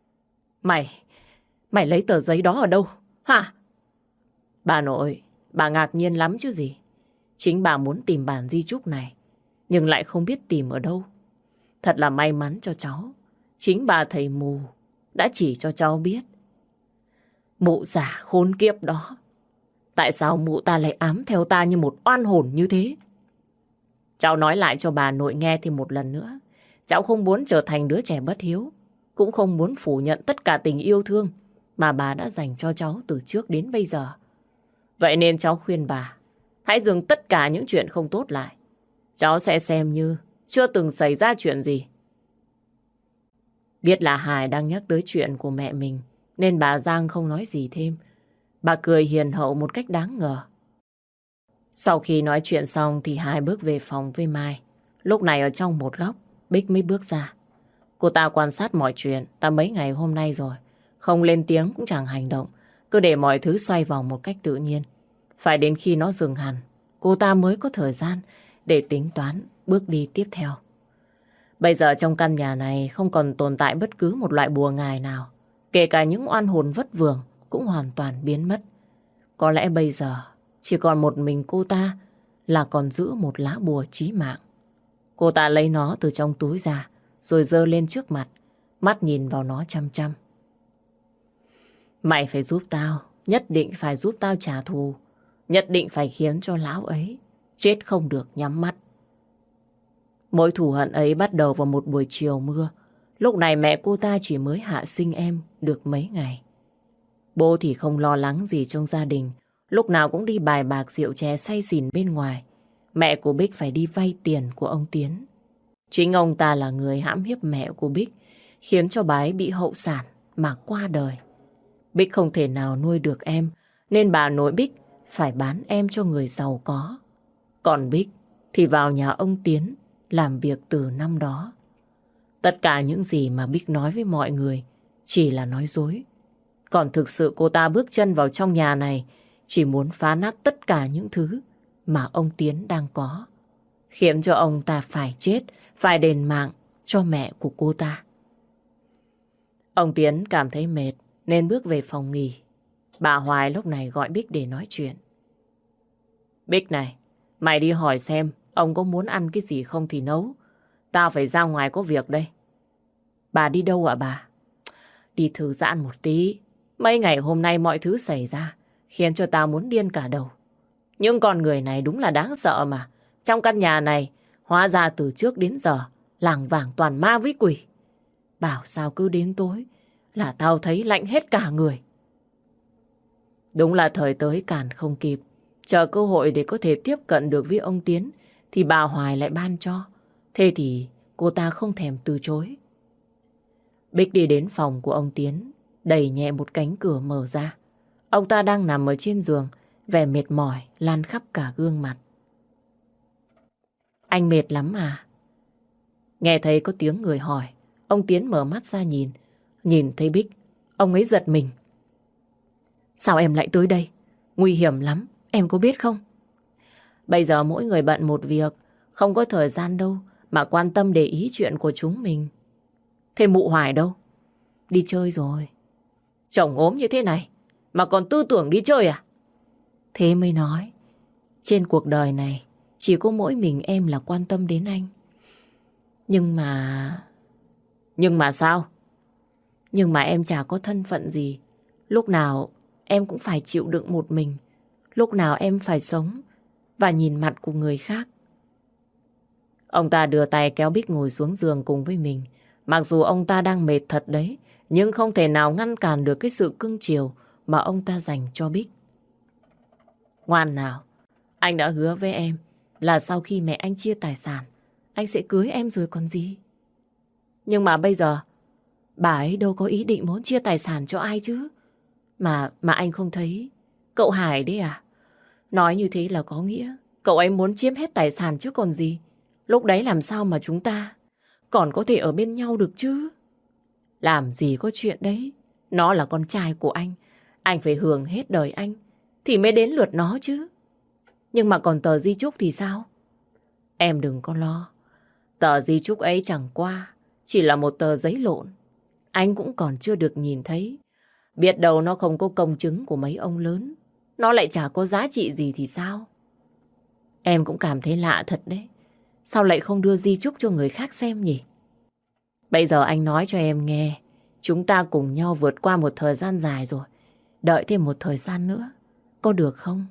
Mày lấy tờ giấy đó ở đâu? Hả? Bà nội, bà ngạc nhiên lắm chứ gì. Chính bà muốn tìm bản di chúc này, nhưng lại không biết tìm ở đâu. Thật là may mắn cho cháu. Chính bà thầy mù đã chỉ cho cháu biết. Mụ già khốn kiếp đó. Tại sao mụ ta lại ám theo ta như một oan hồn như thế? Cháu nói lại cho bà nội nghe thêm một lần nữa. Cháu không muốn trở thành đứa trẻ bất hiếu, cũng không muốn phủ nhận tất cả tình yêu thương mà bà đã dành cho cháu từ trước đến bây giờ. Vậy nên cháu khuyên bà hãy dừng tất cả những chuyện không tốt lại. Cháu sẽ xem như chưa từng xảy ra chuyện gì. Biết là Hải đang nhắc tới chuyện của mẹ mình, nên bà Giang không nói gì thêm. Bà cười hiền hậu một cách đáng ngờ. Sau khi nói chuyện xong thì Hải bước về phòng với Mai. Lúc này ở trong một góc, Bích mới bước ra. Cô ta quan sát mọi chuyện đã mấy ngày hôm nay rồi. Không lên tiếng cũng chẳng hành động, cứ để mọi thứ xoay vòng một cách tự nhiên. Phải đến khi nó dừng hẳn, cô ta mới có thời gian để tính toán bước đi tiếp theo. Bây giờ trong căn nhà này không còn tồn tại bất cứ một loại bùa ngài nào. Kể cả những oan hồn vất vưởng cũng hoàn toàn biến mất. Có lẽ bây giờ chỉ còn một mình cô ta là còn giữ một lá bùa chí mạng. Cô ta lấy nó từ trong túi ra rồi giơ lên trước mặt, mắt nhìn vào nó chăm chăm. Mày phải giúp tao, nhất định phải giúp tao trả thù. Nhất định phải khiến cho lão ấy chết không được nhắm mắt. Mối thù hận ấy bắt đầu vào một buổi chiều mưa. Lúc này mẹ cô ta chỉ mới hạ sinh em được mấy ngày. Bố thì không lo lắng gì trong gia đình, lúc nào cũng đi bài bạc rượu chè say xỉn bên ngoài. Mẹ của Bích phải đi vay tiền của ông Tiến. Chính ông ta là người hãm hiếp mẹ của Bích, khiến cho bà ấy bị hậu sản mà qua đời. Bích không thể nào nuôi được em, nên bà nội Bích phải bán em cho người giàu có. Còn Bích thì vào nhà ông Tiến làm việc từ năm đó. Tất cả những gì mà Bích nói với mọi người chỉ là nói dối. Còn thực sự cô ta bước chân vào trong nhà này chỉ muốn phá nát tất cả những thứ mà ông Tiến đang có, khiến cho ông ta phải chết, phải đền mạng cho mẹ của cô ta. Ông Tiến cảm thấy mệt nên bước về phòng nghỉ. Bà Hoài lúc này gọi Bích để nói chuyện. Bích này, mày đi hỏi xem ông có muốn ăn cái gì không thì nấu. Tao phải ra ngoài có việc đây. Bà đi đâu ạ bà? Đi thư giãn một tí. Mấy ngày hôm nay mọi thứ xảy ra khiến cho tao muốn điên cả đầu. Những con người này đúng là đáng sợ mà. Trong căn nhà này hóa ra từ trước đến giờ lảng vảng toàn ma với quỷ. Bảo sao cứ đến tối là tao thấy lạnh hết cả người. Đúng là thời tới cản không kịp. Chờ cơ hội để có thể tiếp cận được với ông Tiến thì bà Hoài lại ban cho. Thế thì cô ta không thèm từ chối. Bích đi đến phòng của ông Tiến, đẩy nhẹ một cánh cửa mở ra. Ông ta đang nằm ở trên giường, vẻ mệt mỏi lan khắp cả gương mặt. Anh mệt lắm à? Nghe thấy có tiếng người hỏi, ông Tiến mở mắt ra nhìn. Nhìn thấy Bích, ông ấy giật mình. Sao em lại tới đây? Nguy hiểm lắm, em có biết không? Bây giờ mỗi người bận một việc, không có thời gian đâu mà quan tâm để ý chuyện của chúng mình. Thế mụ Hoài đâu? Đi chơi rồi. Chồng ốm như thế này mà còn tư tưởng đi chơi à? Thế mới nói, trên cuộc đời này chỉ có mỗi mình em là quan tâm đến anh. Nhưng mà... Nhưng mà sao? Nhưng mà em chả có thân phận gì. Lúc nào em cũng phải chịu đựng một mình. Lúc nào em phải sống và nhìn mặt của người khác. Ông ta đưa tay kéo Bích ngồi xuống giường cùng với mình. Mặc dù ông ta đang mệt thật đấy, nhưng không thể nào ngăn cản được cái sự cưng chiều mà ông ta dành cho Bích. Ngoan nào, anh đã hứa với em là sau khi mẹ anh chia tài sản, anh sẽ cưới em rồi còn gì. Nhưng mà bây giờ, bà ấy đâu có ý định muốn chia tài sản cho ai chứ. Mà anh không thấy cậu Hải đấy à? Nói như thế là có nghĩa cậu ấy muốn chiếm hết tài sản chứ còn gì. Lúc đấy làm sao mà chúng ta còn có thể ở bên nhau được chứ? Làm gì có chuyện đấy. Nó là con trai của anh phải hưởng hết đời anh thì mới đến lượt nó chứ. Nhưng mà còn tờ di chúc thì sao? Em đừng có lo. Tờ di chúc ấy chẳng qua chỉ là một tờ giấy lộn. Anh cũng còn chưa được nhìn thấy. Biết đâu nó không có công chứng của mấy ông lớn, nó lại chả có giá trị gì thì sao? Em cũng cảm thấy lạ thật đấy. Sao lại không đưa di chúc cho người khác xem nhỉ? Bây giờ anh nói cho em nghe, chúng ta cùng nhau vượt qua một thời gian dài rồi. Đợi thêm một thời gian nữa, có được không?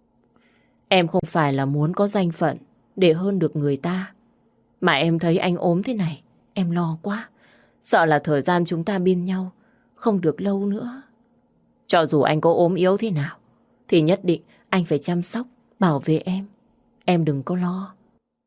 Em không phải là muốn có danh phận để hơn được người ta. Mà em thấy anh ốm thế này, em lo quá. Sợ là thời gian chúng ta bên nhau không được lâu nữa. Cho dù anh có ốm yếu thế nào, thì nhất định anh phải chăm sóc, bảo vệ em. Em đừng có lo.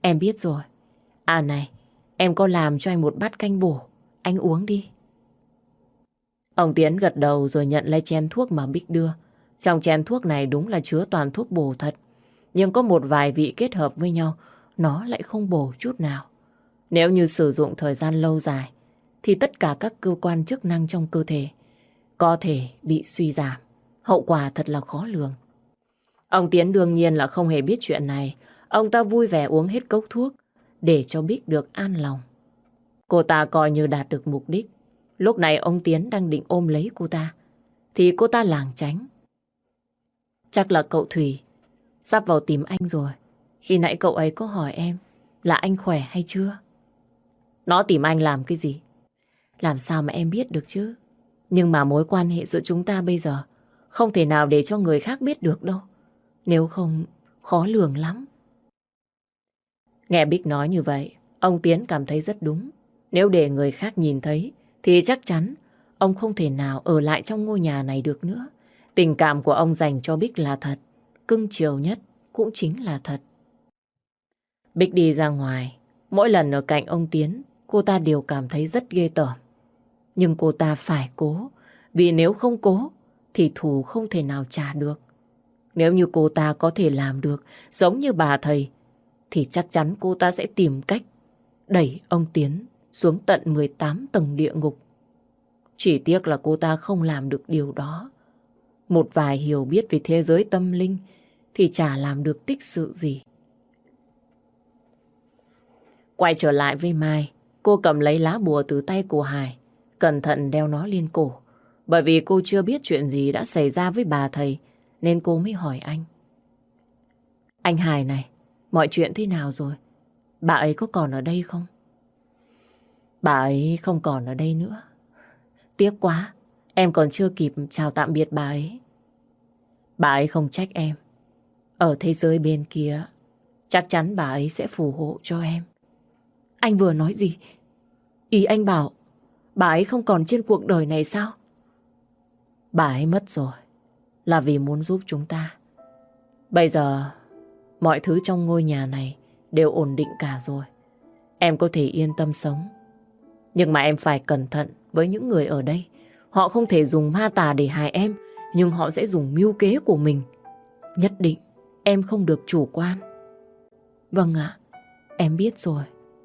Em biết rồi. À này, em có làm cho anh một bát canh bổ. Anh uống đi. Ông Tiến gật đầu rồi nhận lấy chén thuốc mà Bích đưa. Trong chén thuốc này đúng là chứa toàn thuốc bổ thật. Nhưng có một vài vị kết hợp với nhau, nó lại không bổ chút nào. Nếu như sử dụng thời gian lâu dài, thì tất cả các cơ quan chức năng trong cơ thể có thể bị suy giảm. Hậu quả thật là khó lường. Ông Tiến đương nhiên là không hề biết chuyện này. Ông ta vui vẻ uống hết cốc thuốc để cho Bích được an lòng. Cô ta coi như đạt được mục đích. Lúc này ông Tiến đang định ôm lấy cô ta, thì cô ta lảng tránh. Chắc là cậu Thủy sắp vào tìm anh rồi. Khi nãy cậu ấy có hỏi em là anh khỏe hay chưa? Nó tìm anh làm cái gì? Làm sao mà em biết được chứ? Nhưng mà mối quan hệ giữa chúng ta bây giờ không thể nào để cho người khác biết được đâu. Nếu không, khó lường lắm. Nghe Bích nói như vậy, ông Tiến cảm thấy rất đúng. Nếu để người khác nhìn thấy, thì chắc chắn ông không thể nào ở lại trong ngôi nhà này được nữa. Tình cảm của ông dành cho Bích là thật. Cưng chiều nhất cũng chính là thật. Bích đi ra ngoài. Mỗi lần ở cạnh ông Tiến, cô ta đều cảm thấy rất ghê tởm. Nhưng cô ta phải cố. Vì nếu không cố, thì thù không thể nào trả được. Nếu như cô ta có thể làm được giống như bà thầy, thì chắc chắn cô ta sẽ tìm cách đẩy ông Tiến xuống tận 18 tầng địa ngục. Chỉ tiếc là cô ta không làm được điều đó. Một vài hiểu biết về thế giới tâm linh thì chả làm được tích sự gì. Quay trở lại với Mai, cô cầm lấy lá bùa từ tay của Hải, cẩn thận đeo nó lên cổ. Bởi vì cô chưa biết chuyện gì đã xảy ra với bà thầy, nên cô mới hỏi anh. Anh Hải này, mọi chuyện thế nào rồi? Bà ấy có còn ở đây không? Bà ấy không còn ở đây nữa. Tiếc quá, em còn chưa kịp chào tạm biệt bà ấy. Bà ấy không trách em. Ở thế giới bên kia, chắc chắn bà ấy sẽ phù hộ cho em. Anh vừa nói gì? Ý anh bảo bà ấy không còn trên cuộc đời này sao? Bà ấy mất rồi, là vì muốn giúp chúng ta. Bây giờ, mọi thứ trong ngôi nhà này đều ổn định cả rồi. Em có thể yên tâm sống. Nhưng mà em phải cẩn thận với những người ở đây. Họ không thể dùng ma tà để hại em, nhưng họ sẽ dùng mưu kế của mình. Nhất định em không được chủ quan. Vâng ạ, em biết rồi.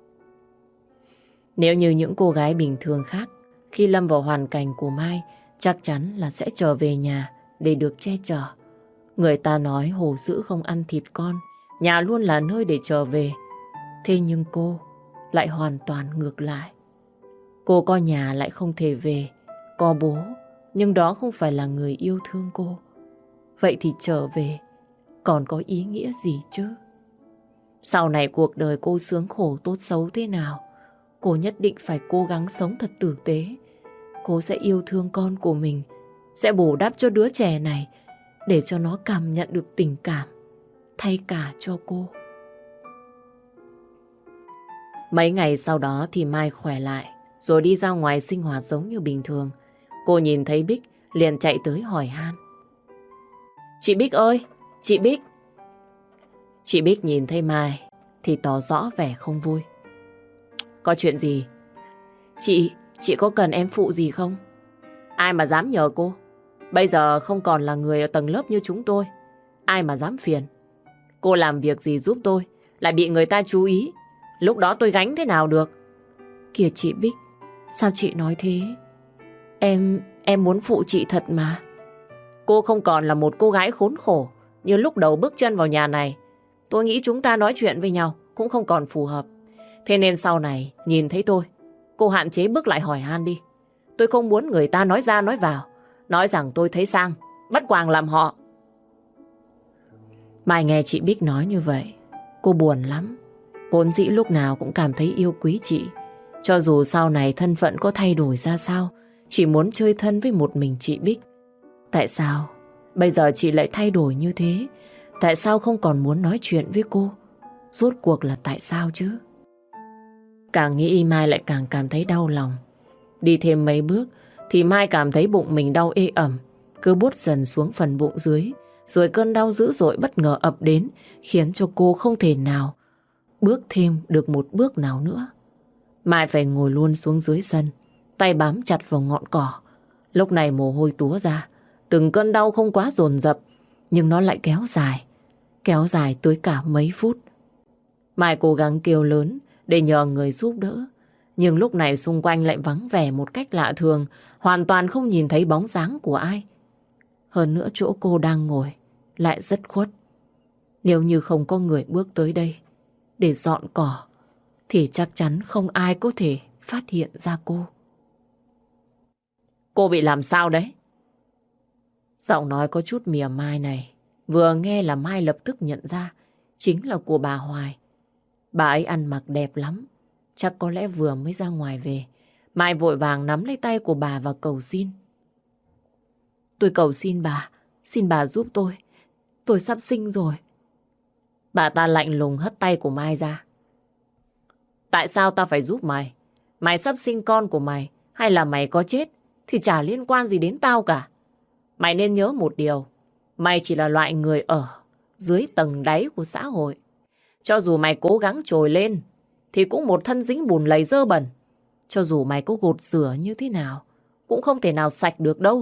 Nếu như những cô gái bình thường khác, khi lâm vào hoàn cảnh của Mai, chắc chắn là sẽ trở về nhà để được che chở. Người ta nói hổ dữ không ăn thịt con, nhà luôn là nơi để trở về. Thế nhưng cô lại hoàn toàn ngược lại. Cô có nhà lại không thể về, có bố, nhưng đó không phải là người yêu thương cô. Vậy thì trở về còn có ý nghĩa gì chứ? Sau này cuộc đời cô sướng khổ tốt xấu thế nào, cô nhất định phải cố gắng sống thật tử tế. Cô sẽ yêu thương con của mình, sẽ bù đắp cho đứa trẻ này để cho nó cảm nhận được tình cảm thay cả cho cô. Mấy ngày sau đó thì Mai khỏe lại, rồi đi ra ngoài sinh hoạt giống như bình thường. Cô nhìn thấy Bích liền chạy tới hỏi han. Chị Bích ơi, chị Bích. Chị Bích nhìn thấy Mai thì tỏ rõ vẻ không vui. Có chuyện gì? Chị có cần em phụ gì không? Ai mà dám nhờ cô? Bây giờ không còn là người ở tầng lớp như chúng tôi. Ai mà dám phiền? Cô làm việc gì giúp tôi lại bị người ta chú ý. Lúc đó tôi gánh thế nào được? Kìa chị Bích, sao chị nói thế? Em muốn phụ chị thật mà. Cô không còn là một cô gái khốn khổ như lúc đầu bước chân vào nhà này. Tôi nghĩ chúng ta nói chuyện với nhau cũng không còn phù hợp. Thế nên sau này nhìn thấy tôi, cô hạn chế bước lại hỏi han đi. Tôi không muốn người ta nói ra nói vào, nói rằng tôi thấy sang, bắt quàng làm họ. Mai nghe chị Bích nói như vậy, cô buồn lắm. Vốn dĩ lúc nào cũng cảm thấy yêu quý chị. Cho dù sau này thân phận có thay đổi ra sao, chỉ muốn chơi thân với một mình chị Bích. Tại sao bây giờ chị lại thay đổi như thế? Tại sao không còn muốn nói chuyện với cô? Rốt cuộc là tại sao chứ? Càng nghĩ Mai lại càng cảm thấy đau lòng. Đi thêm mấy bước thì Mai cảm thấy bụng mình đau ê ẩm, cứ buốt dần xuống phần bụng dưới. Rồi cơn đau dữ dội bất ngờ ập đến, khiến cho cô không thể nào bước thêm được một bước nào nữa. Mai phải ngồi luôn xuống dưới sân, tay bám chặt vào ngọn cỏ. Lúc này mồ hôi túa ra, từng cơn đau không quá dồn dập, nhưng nó lại kéo dài tới cả mấy phút. Mai cố gắng kêu lớn để nhờ người giúp đỡ, nhưng lúc này xung quanh lại vắng vẻ một cách lạ thường, hoàn toàn không nhìn thấy bóng dáng của ai. Hơn nữa chỗ cô đang ngồi lại rất khuất. Nếu như không có người bước tới đây để dọn cỏ, thì chắc chắn không ai có thể phát hiện ra cô. Cô bị làm sao đấy? Giọng nói có chút mỉa mai này, vừa nghe là Mai lập tức nhận ra chính là của bà Hoài. Bà ấy ăn mặc đẹp lắm, chắc có lẽ vừa mới ra ngoài về. Mai vội vàng nắm lấy tay của bà và cầu xin. Tôi cầu xin bà giúp tôi sắp sinh rồi. Bà ta lạnh lùng hất tay của Mai ra. Tại sao ta phải giúp mày? Mày sắp sinh con của mày, hay là mày có chết thì chả liên quan gì đến tao cả. Mày nên nhớ một điều, mày chỉ là loại người ở dưới tầng đáy của xã hội. Cho dù mày cố gắng trồi lên thì cũng một thân dính bùn lầy dơ bẩn. Cho dù mày có gột rửa như thế nào cũng không thể nào sạch được đâu.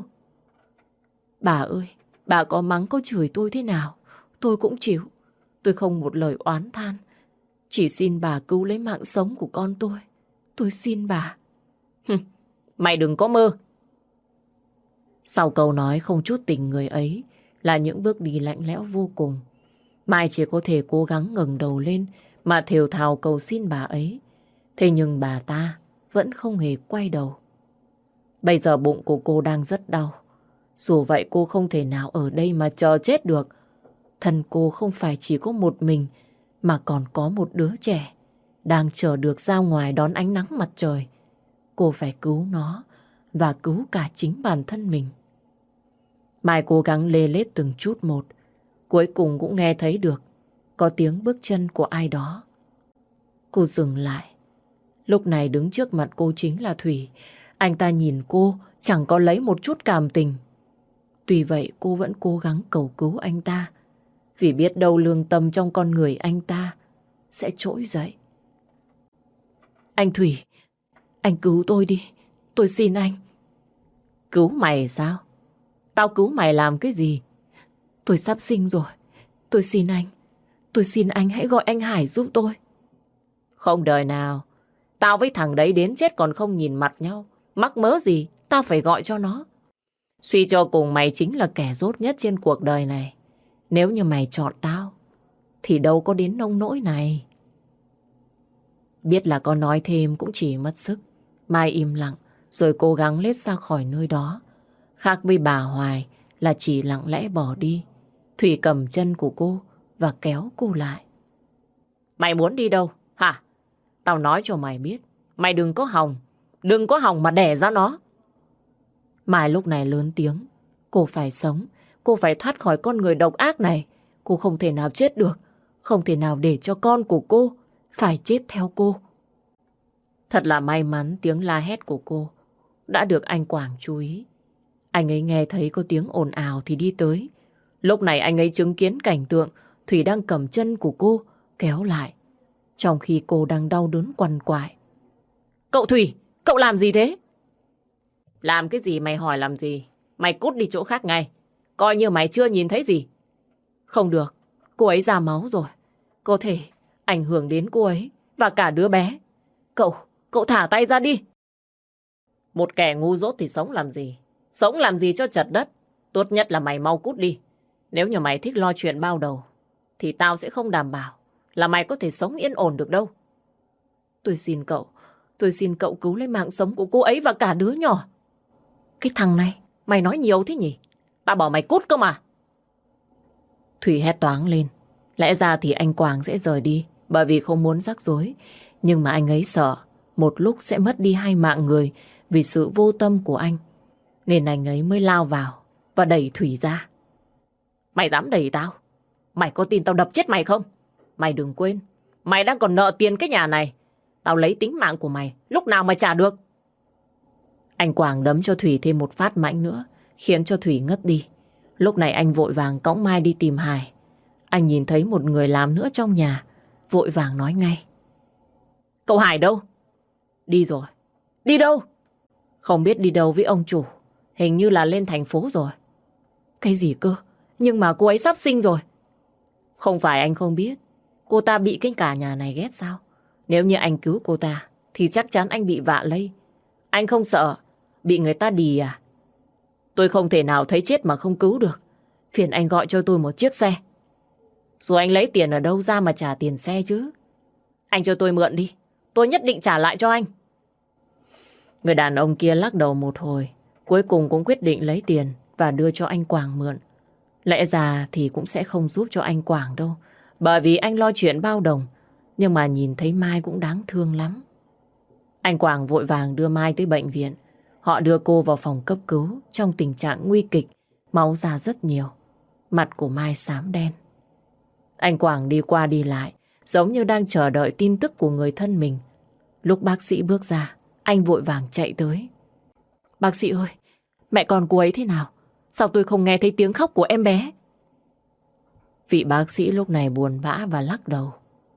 Bà ơi, bà có mắng có chửi tôi thế nào tôi cũng chịu. Tôi không một lời oán than, chỉ xin bà cứu lấy mạng sống của con tôi. Tôi xin bà. Mày đừng có mơ. Sau câu nói không chút tình người ấy là những bước đi lạnh lẽo vô cùng. Mai chỉ có thể cố gắng ngẩng đầu lên mà thều thào cầu xin bà ấy. Thế nhưng bà ta vẫn không hề quay đầu. Bây giờ bụng của cô đang rất đau. Dù vậy cô không thể nào ở đây mà chờ chết được. Thân cô không phải chỉ có một mình mà còn có một đứa trẻ đang chờ được ra ngoài đón ánh nắng mặt trời. Cô phải cứu nó và cứu cả chính bản thân mình. Mai cố gắng lê lết từng chút một, cuối cùng cũng nghe thấy được có tiếng bước chân của ai đó. Cô dừng lại. Lúc này đứng trước mặt cô chính là Thủy. Anh ta nhìn cô chẳng có lấy một chút cảm tình. Tuy vậy cô vẫn cố gắng cầu cứu anh ta, vì biết đâu lương tâm trong con người anh ta sẽ trỗi dậy. Anh Thủy, anh cứu tôi đi, tôi xin anh. Cứu mày sao? Tao cứu mày làm cái gì? Tôi sắp sinh rồi, tôi xin anh hãy gọi anh Hải giúp tôi. Không đời nào, tao với thằng đấy đến chết còn không nhìn mặt nhau. Mắc mớ gì, tao phải gọi cho nó. Suy cho cùng mày chính là kẻ dốt nhất trên cuộc đời này. Nếu như mày chọn tao thì đâu có đến nông nỗi này. Biết là có nói thêm cũng chỉ mất sức. Mai im lặng rồi cố gắng lết ra khỏi nơi đó. Khác với bà Hoài là chỉ lặng lẽ bỏ đi. Thủy cầm chân của cô và kéo cô lại. Mày muốn đi đâu hả? Tao nói cho mày biết, mày đừng có hòng mà đẻ ra nó. Mai lúc này lớn tiếng. Cô phải sống, cô phải thoát khỏi con người độc ác này. Cô không thể nào chết được, không thể nào để cho con của cô phải chết theo cô. Thật là may mắn tiếng la hét của cô đã được anh Quảng chú ý. Anh ấy nghe thấy có tiếng ồn ào thì đi tới. Lúc này anh ấy chứng kiến cảnh tượng Thủy đang cầm chân của cô kéo lại, trong khi cô đang đau đớn quằn quại. Cậu Thủy, cậu làm gì thế? Làm cái gì mày hỏi làm gì? Mày cút đi chỗ khác ngay. Coi như mày chưa nhìn thấy gì. Không được, cô ấy ra máu rồi. Có thể ảnh hưởng đến cô ấy và cả đứa bé. Cậu thả tay ra đi. Một kẻ ngu dốt thì sống làm gì? Sống làm gì cho chật đất? Tốt nhất là mày mau cút đi. Nếu như mày thích lo chuyện bao đầu thì tao sẽ không đảm bảo là mày có thể sống yên ổn được đâu. Tôi xin cậu cứu lấy mạng sống của cô ấy và cả đứa nhỏ. Cái thằng này, mày nói nhiều thế nhỉ? Tao bảo mày cút cơ mà. Thủy hét toáng lên. Lẽ ra thì anh Quảng sẽ rời đi bởi vì không muốn rắc rối. Nhưng mà anh ấy sợ một lúc sẽ mất đi hai mạng người vì sự vô tâm của anh. Nên anh ấy mới lao vào và đẩy Thủy ra. Mày dám đẩy tao? Mày có tin tao đập chết mày không? Mày đừng quên, mày đang còn nợ tiền cái nhà này. Tao lấy tính mạng của mày, lúc nào mày trả được? Anh Quảng đấm cho Thủy thêm một phát mạnh nữa, khiến cho Thủy ngất đi. Lúc này anh vội vàng cõng Mai đi tìm Hải. Anh nhìn thấy một người làm nữa trong nhà. vội vàng nói ngay. Cậu Hải đâu? Đi rồi. Đi đâu? Không biết đi đâu với ông chủ. Hình như là lên thành phố rồi. Cái gì cơ? Nhưng mà cô ấy sắp sinh rồi. Không phải anh không biết. Cô ta bị cái cả nhà này ghét sao? Nếu như anh cứu cô ta thì chắc chắn anh bị vạ lây. Anh không sợ bị người ta đì à? Tôi không thể nào thấy chết mà không cứu được. Phiền anh gọi cho tôi một chiếc xe. Rồi anh lấy tiền ở đâu ra mà trả tiền xe chứ? Anh cho tôi mượn đi. Tôi nhất định trả lại cho anh. Người đàn ông kia lắc đầu một hồi, cuối cùng cũng quyết định lấy tiền và đưa cho anh Quảng mượn. Lẽ ra thì cũng sẽ không giúp cho anh Quảng đâu, bởi vì anh lo chuyện bao đồng. Nhưng mà nhìn thấy Mai cũng đáng thương lắm. Anh Quảng vội vàng đưa Mai tới bệnh viện. Họ đưa cô vào phòng cấp cứu trong tình trạng nguy kịch, máu ra rất nhiều. Mặt của Mai xám đen. Anh Quảng đi qua đi lại, giống như đang chờ đợi tin tức của người thân mình. Lúc bác sĩ bước ra, anh vội vàng chạy tới. Bác sĩ ơi, mẹ con cô ấy thế nào? Sao tôi không nghe thấy tiếng khóc của em bé? Vị bác sĩ lúc này buồn bã và lắc đầu.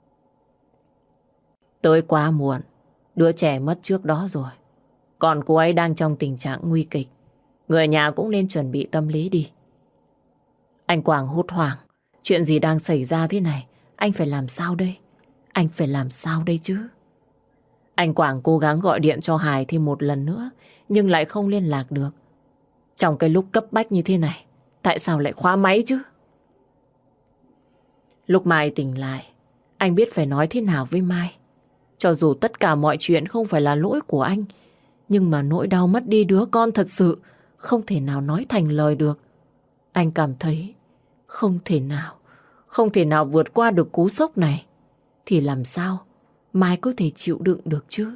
Tới quá muộn, đứa trẻ mất trước đó rồi. Còn cô ấy đang trong tình trạng nguy kịch. Người nhà cũng nên chuẩn bị tâm lý đi. Anh Quảng hốt hoảng. Chuyện gì đang xảy ra thế này? Anh phải làm sao đây? Anh phải làm sao đây chứ? Anh Quảng cố gắng gọi điện cho Hải thêm một lần nữa, nhưng lại không liên lạc được. Trong cái lúc cấp bách như thế này, tại sao lại khóa máy chứ? Lúc Mai tỉnh lại, anh biết phải nói thế nào với Mai. Cho dù tất cả mọi chuyện không phải là lỗi của anh, nhưng mà nỗi đau mất đi đứa con thật sự không thể nào nói thành lời được. Anh cảm thấy không thể nào vượt qua được cú sốc này. Thì làm sao Mai có thể chịu đựng được chứ?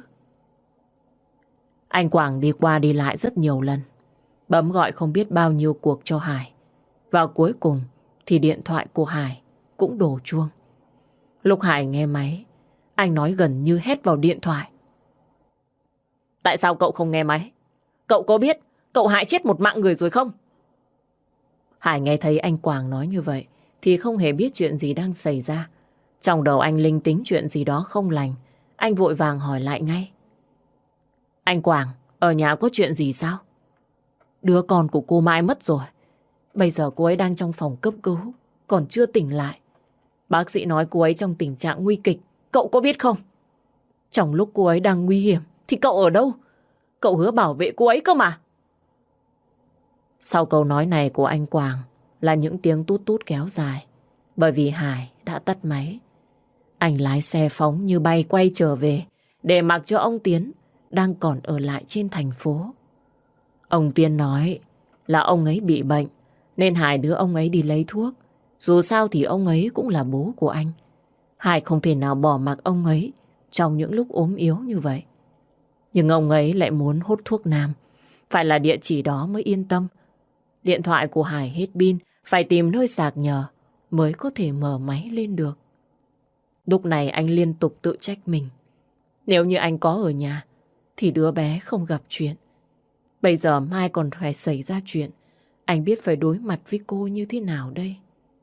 Anh Quảng đi qua đi lại rất nhiều lần, bấm gọi không biết bao nhiêu cuộc cho Hải. Và cuối cùng thì điện thoại của Hải cũng đổ chuông. Lúc Hải nghe máy, anh nói gần như hét vào điện thoại. Tại sao cậu không nghe máy? Cậu có biết cậu hại chết một mạng người rồi không? Hải nghe thấy anh Quảng nói như vậy thì không hề biết chuyện gì đang xảy ra. Trong đầu anh linh tính chuyện gì đó không lành. Anh vội vàng hỏi lại ngay. Anh Quảng, ở nhà có chuyện gì sao? Đứa con của cô Mai mất rồi. Bây giờ cô ấy đang trong phòng cấp cứu, còn chưa tỉnh lại. Bác sĩ nói cô ấy trong tình trạng nguy kịch. Cậu có biết không? Trong lúc cô ấy đang nguy hiểm thì cậu ở đâu? Cậu hứa bảo vệ cô ấy cơ mà. Sau câu nói này của anh Quảng là những tiếng tút tút kéo dài. Bởi vì Hải đã tắt máy. Anh lái xe phóng như bay quay trở về để mặc cho ông Tiến đang còn ở lại trên thành phố. Ông Tiến nói là ông ấy bị bệnh nên Hải đưa ông ấy đi lấy thuốc. Dù sao thì ông ấy cũng là bố của anh. Hải không thể nào bỏ mặc ông ấy trong những lúc ốm yếu như vậy. Nhưng ông ấy lại muốn hút thuốc nam. Phải là địa chỉ đó mới yên tâm. Điện thoại của Hải hết pin, phải tìm nơi sạc nhờ mới có thể mở máy lên được. Lúc này anh liên tục tự trách mình. Nếu như anh có ở nhà thì đứa bé không gặp chuyện. Bây giờ Mai còn phải xảy ra chuyện. Anh biết phải đối mặt với cô như thế nào đây?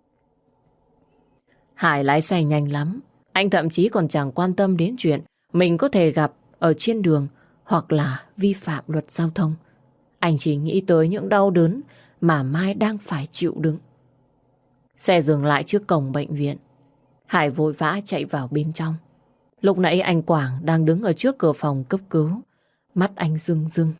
Hải lái xe nhanh lắm. Anh thậm chí còn chẳng quan tâm đến chuyện mình có thể gặp ở trên đường hoặc là vi phạm luật giao thông. Anh chỉ nghĩ tới những đau đớn mà Mai đang phải chịu đựng. Xe dừng lại trước cổng bệnh viện. Hải vội vã chạy vào bên trong. Lúc nãy anh Quảng đang đứng ở trước cửa phòng cấp cứu. Mắt anh rưng rưng.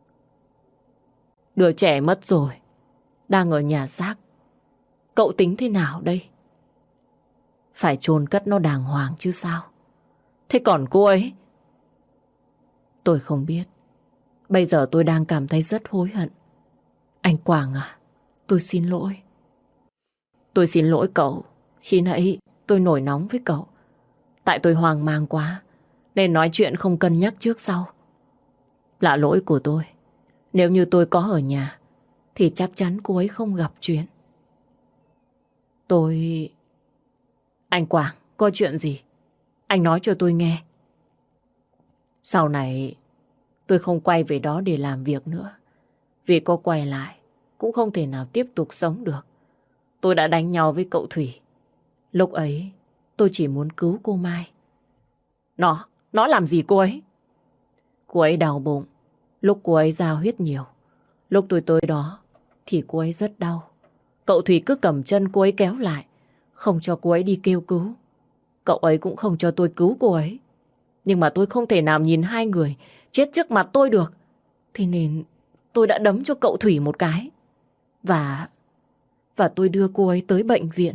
Đứa trẻ mất rồi, đang ở nhà xác. Cậu tính thế nào đây? Phải chôn cất nó đàng hoàng chứ sao? Thế còn cô ấy? Tôi không biết. Bây giờ tôi đang cảm thấy rất hối hận. Anh Quảng à, tôi xin lỗi. Tôi xin lỗi cậu. Khi nãy tôi nổi nóng với cậu. Tại tôi hoang mang quá nên nói chuyện không cân nhắc trước sau. Là lỗi của tôi. Nếu như tôi có ở nhà thì chắc chắn cô ấy không gặp chuyện. Anh Quảng, có chuyện gì? Anh nói cho tôi nghe. Sau này tôi không quay về đó để làm việc nữa. Vì có quay lại cũng không thể nào tiếp tục sống được. Tôi đã đánh nhau với cậu Thủy. Lúc ấy Tôi chỉ muốn cứu cô Mai. Nó làm gì cô ấy? Cô ấy đau bụng. Lúc cô ấy ra huyết nhiều. Lúc tôi tới đó thì cô ấy rất đau. Cậu Thủy cứ cầm chân cô ấy kéo lại, không cho cô ấy đi kêu cứu. Cậu ấy cũng không cho tôi cứu cô ấy. Nhưng mà tôi không thể nào nhìn hai người chết trước mặt tôi được. Thế nên tôi đã đấm cho cậu Thủy một cái. Và tôi đưa cô ấy tới bệnh viện.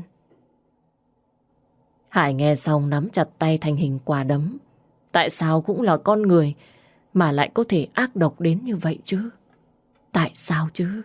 Hải nghe xong nắm chặt tay thành hình quả đấm. Tại sao cũng là con người mà lại có thể ác độc đến như vậy chứ? Tại sao chứ?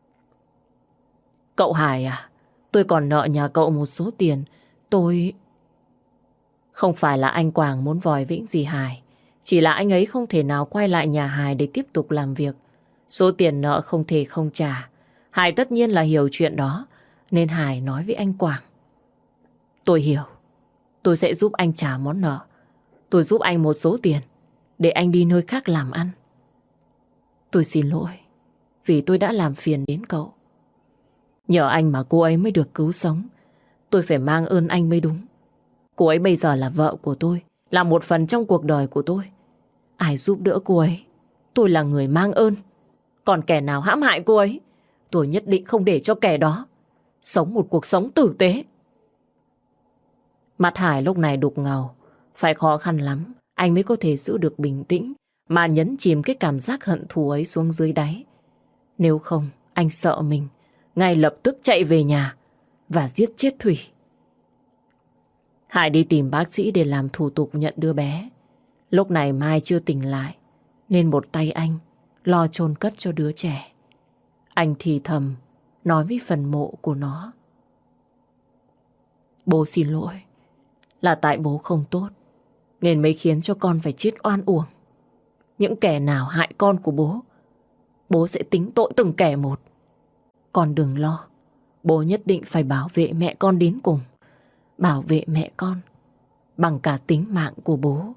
Cậu Hải à, tôi còn nợ nhà cậu một số tiền. Tôi... Không phải là anh Quảng muốn vòi vĩnh gì Hải. Chỉ là anh ấy không thể nào quay lại nhà Hải để tiếp tục làm việc. Số tiền nợ không thể không trả. Hải tất nhiên là hiểu chuyện đó. Nên Hải nói với anh Quảng. Tôi hiểu. Tôi sẽ giúp anh trả món nợ. Tôi giúp anh một số tiền để anh đi nơi khác làm ăn. Tôi xin lỗi vì tôi đã làm phiền đến cậu. Nhờ anh mà cô ấy mới được cứu sống. Tôi phải mang ơn anh mới đúng. Cô ấy bây giờ là vợ của tôi, là một phần trong cuộc đời của tôi. Ai giúp đỡ cô ấy, tôi là người mang ơn. Còn kẻ nào hãm hại cô ấy, tôi nhất định không để cho kẻ đó sống một cuộc sống tử tế. Mặt Hải lúc này đục ngầu. Phải khó khăn lắm anh mới có thể giữ được bình tĩnh mà nhấn chìm cái cảm giác hận thù ấy xuống dưới đáy. Nếu không, anh sợ mình ngay lập tức chạy về nhà và giết chết Thủy. Hải đi tìm bác sĩ để làm thủ tục nhận đứa bé. Lúc này Mai chưa tỉnh lại, nên một tay anh lo chôn cất cho đứa trẻ. Anh thì thầm nói với phần mộ của nó. Bố xin lỗi, là tại bố không tốt nên mới khiến cho con phải chết oan uổng. Những kẻ nào hại con của bố sẽ tính tội từng kẻ một. Con đừng lo, bố nhất định phải bảo vệ mẹ con đến cùng. Bảo vệ mẹ con bằng cả tính mạng của bố.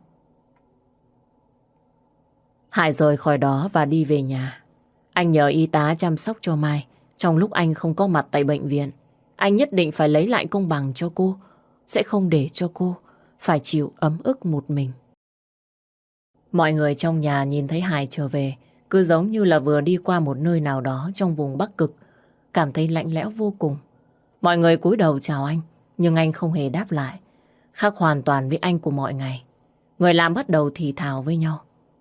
Hải rời khỏi đó và đi về nhà. Anh nhờ y tá chăm sóc cho Mai trong lúc anh không có mặt tại bệnh viện. Anh nhất định phải lấy lại công bằng cho cô, sẽ không để cho cô phải chịu ấm ức một mình. Mọi người trong nhà nhìn thấy Hải trở về, cứ giống như là vừa đi qua một nơi nào đó trong vùng Bắc Cực, cảm thấy lạnh lẽo vô cùng. Mọi người cúi đầu chào anh, nhưng anh không hề đáp lại, khác hoàn toàn với anh của mọi ngày. Người làm bắt đầu thì thào với nhau.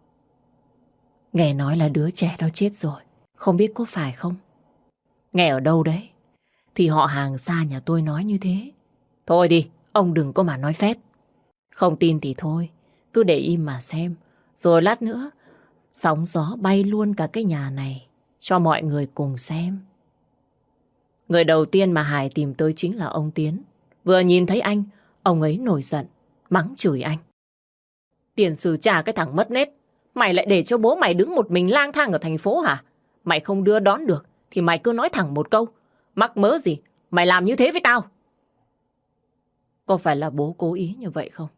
Nghe nói là đứa trẻ đó chết rồi, không biết có phải không? Nghe ở đâu đấy? Thì họ hàng xa nhà tôi nói như thế. Thôi đi, ông đừng có mà nói phét. Không tin thì thôi, cứ để im mà xem. Rồi lát nữa, sóng gió bay luôn cả cái nhà này, cho mọi người cùng xem. Người đầu tiên mà Hải tìm tới chính là ông Tiến. Vừa nhìn thấy anh, ông ấy nổi giận, mắng chửi anh. Tiền sử trả cái thằng mất nết, mày lại để cho bố mày đứng một mình lang thang ở thành phố hả? Mày không đưa đón được thì mày cứ nói thẳng một câu. Mắc mớ gì, mày làm như thế với tao? Có phải là bố cố ý như vậy không?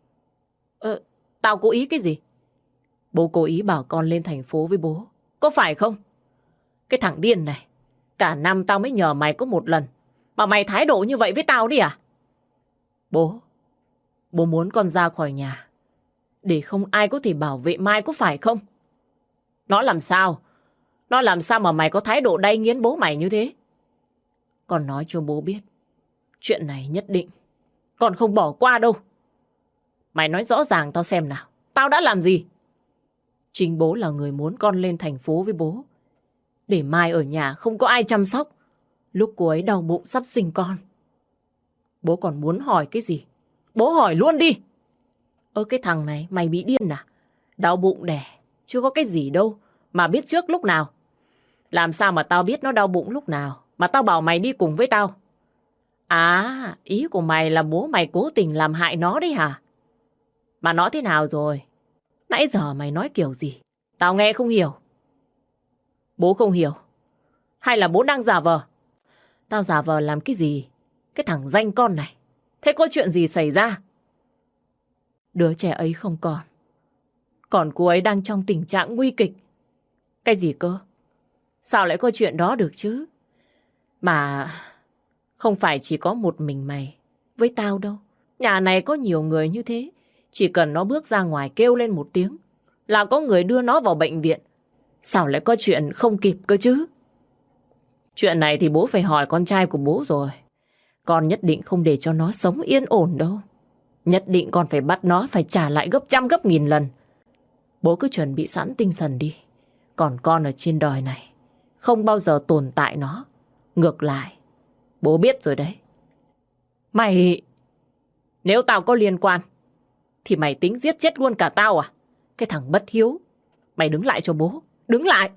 Tao cố ý cái gì? Bố cố ý bảo con lên thành phố với bố, có phải không? Cái thằng điên này, cả năm tao mới nhờ mày có một lần mà mày thái độ như vậy với tao đi à? Bố muốn con ra khỏi nhà để không ai có thể bảo vệ Mai, có phải không? Nó làm sao? Nó làm sao mà mày có thái độ đay nghiến bố mày như thế? Con nói cho bố biết, chuyện này nhất định con không bỏ qua đâu. Mày nói rõ ràng tao xem nào, tao đã làm gì? Chính bố là người muốn con lên thành phố với bố, để Mai ở nhà không có ai chăm sóc lúc cô ấy đau bụng sắp sinh con. Bố còn muốn hỏi cái gì? Bố hỏi luôn đi. Cái thằng này mày bị điên à? Đau bụng đẻ, chưa có cái gì đâu mà biết trước lúc nào. Làm sao mà tao biết nó đau bụng lúc nào mà tao bảo mày đi cùng với tao? À, ý của mày là bố mày cố tình làm hại nó đấy hả? Mà nó thế nào rồi? Nãy giờ mày nói kiểu gì? Tao nghe không hiểu. Bố không hiểu? Hay là bố đang giả vờ? Tao giả vờ làm cái gì? Cái thằng danh con này. Thế có chuyện gì xảy ra? Đứa trẻ ấy không còn. Còn cô ấy đang trong tình trạng nguy kịch. Cái gì cơ? Sao lại có chuyện đó được chứ? Mà không phải chỉ có một mình mày với tao đâu. Nhà này có nhiều người như thế. Chỉ cần nó bước ra ngoài kêu lên một tiếng là có người đưa nó vào bệnh viện. Sao lại có chuyện không kịp cơ chứ? Chuyện này thì bố phải hỏi con trai của bố rồi. Con nhất định không để cho nó sống yên ổn đâu. Nhất định con phải bắt nó phải trả lại gấp trăm gấp nghìn lần. Bố cứ chuẩn bị sẵn tinh thần đi. Còn con ở trên đời này không bao giờ tồn tại nó. Ngược lại, bố biết rồi đấy. Mày... Nếu tao có liên quan thì mày tính giết chết luôn cả tao à? Cái thằng bất hiếu. Mày đứng lại cho bố. Đứng lại.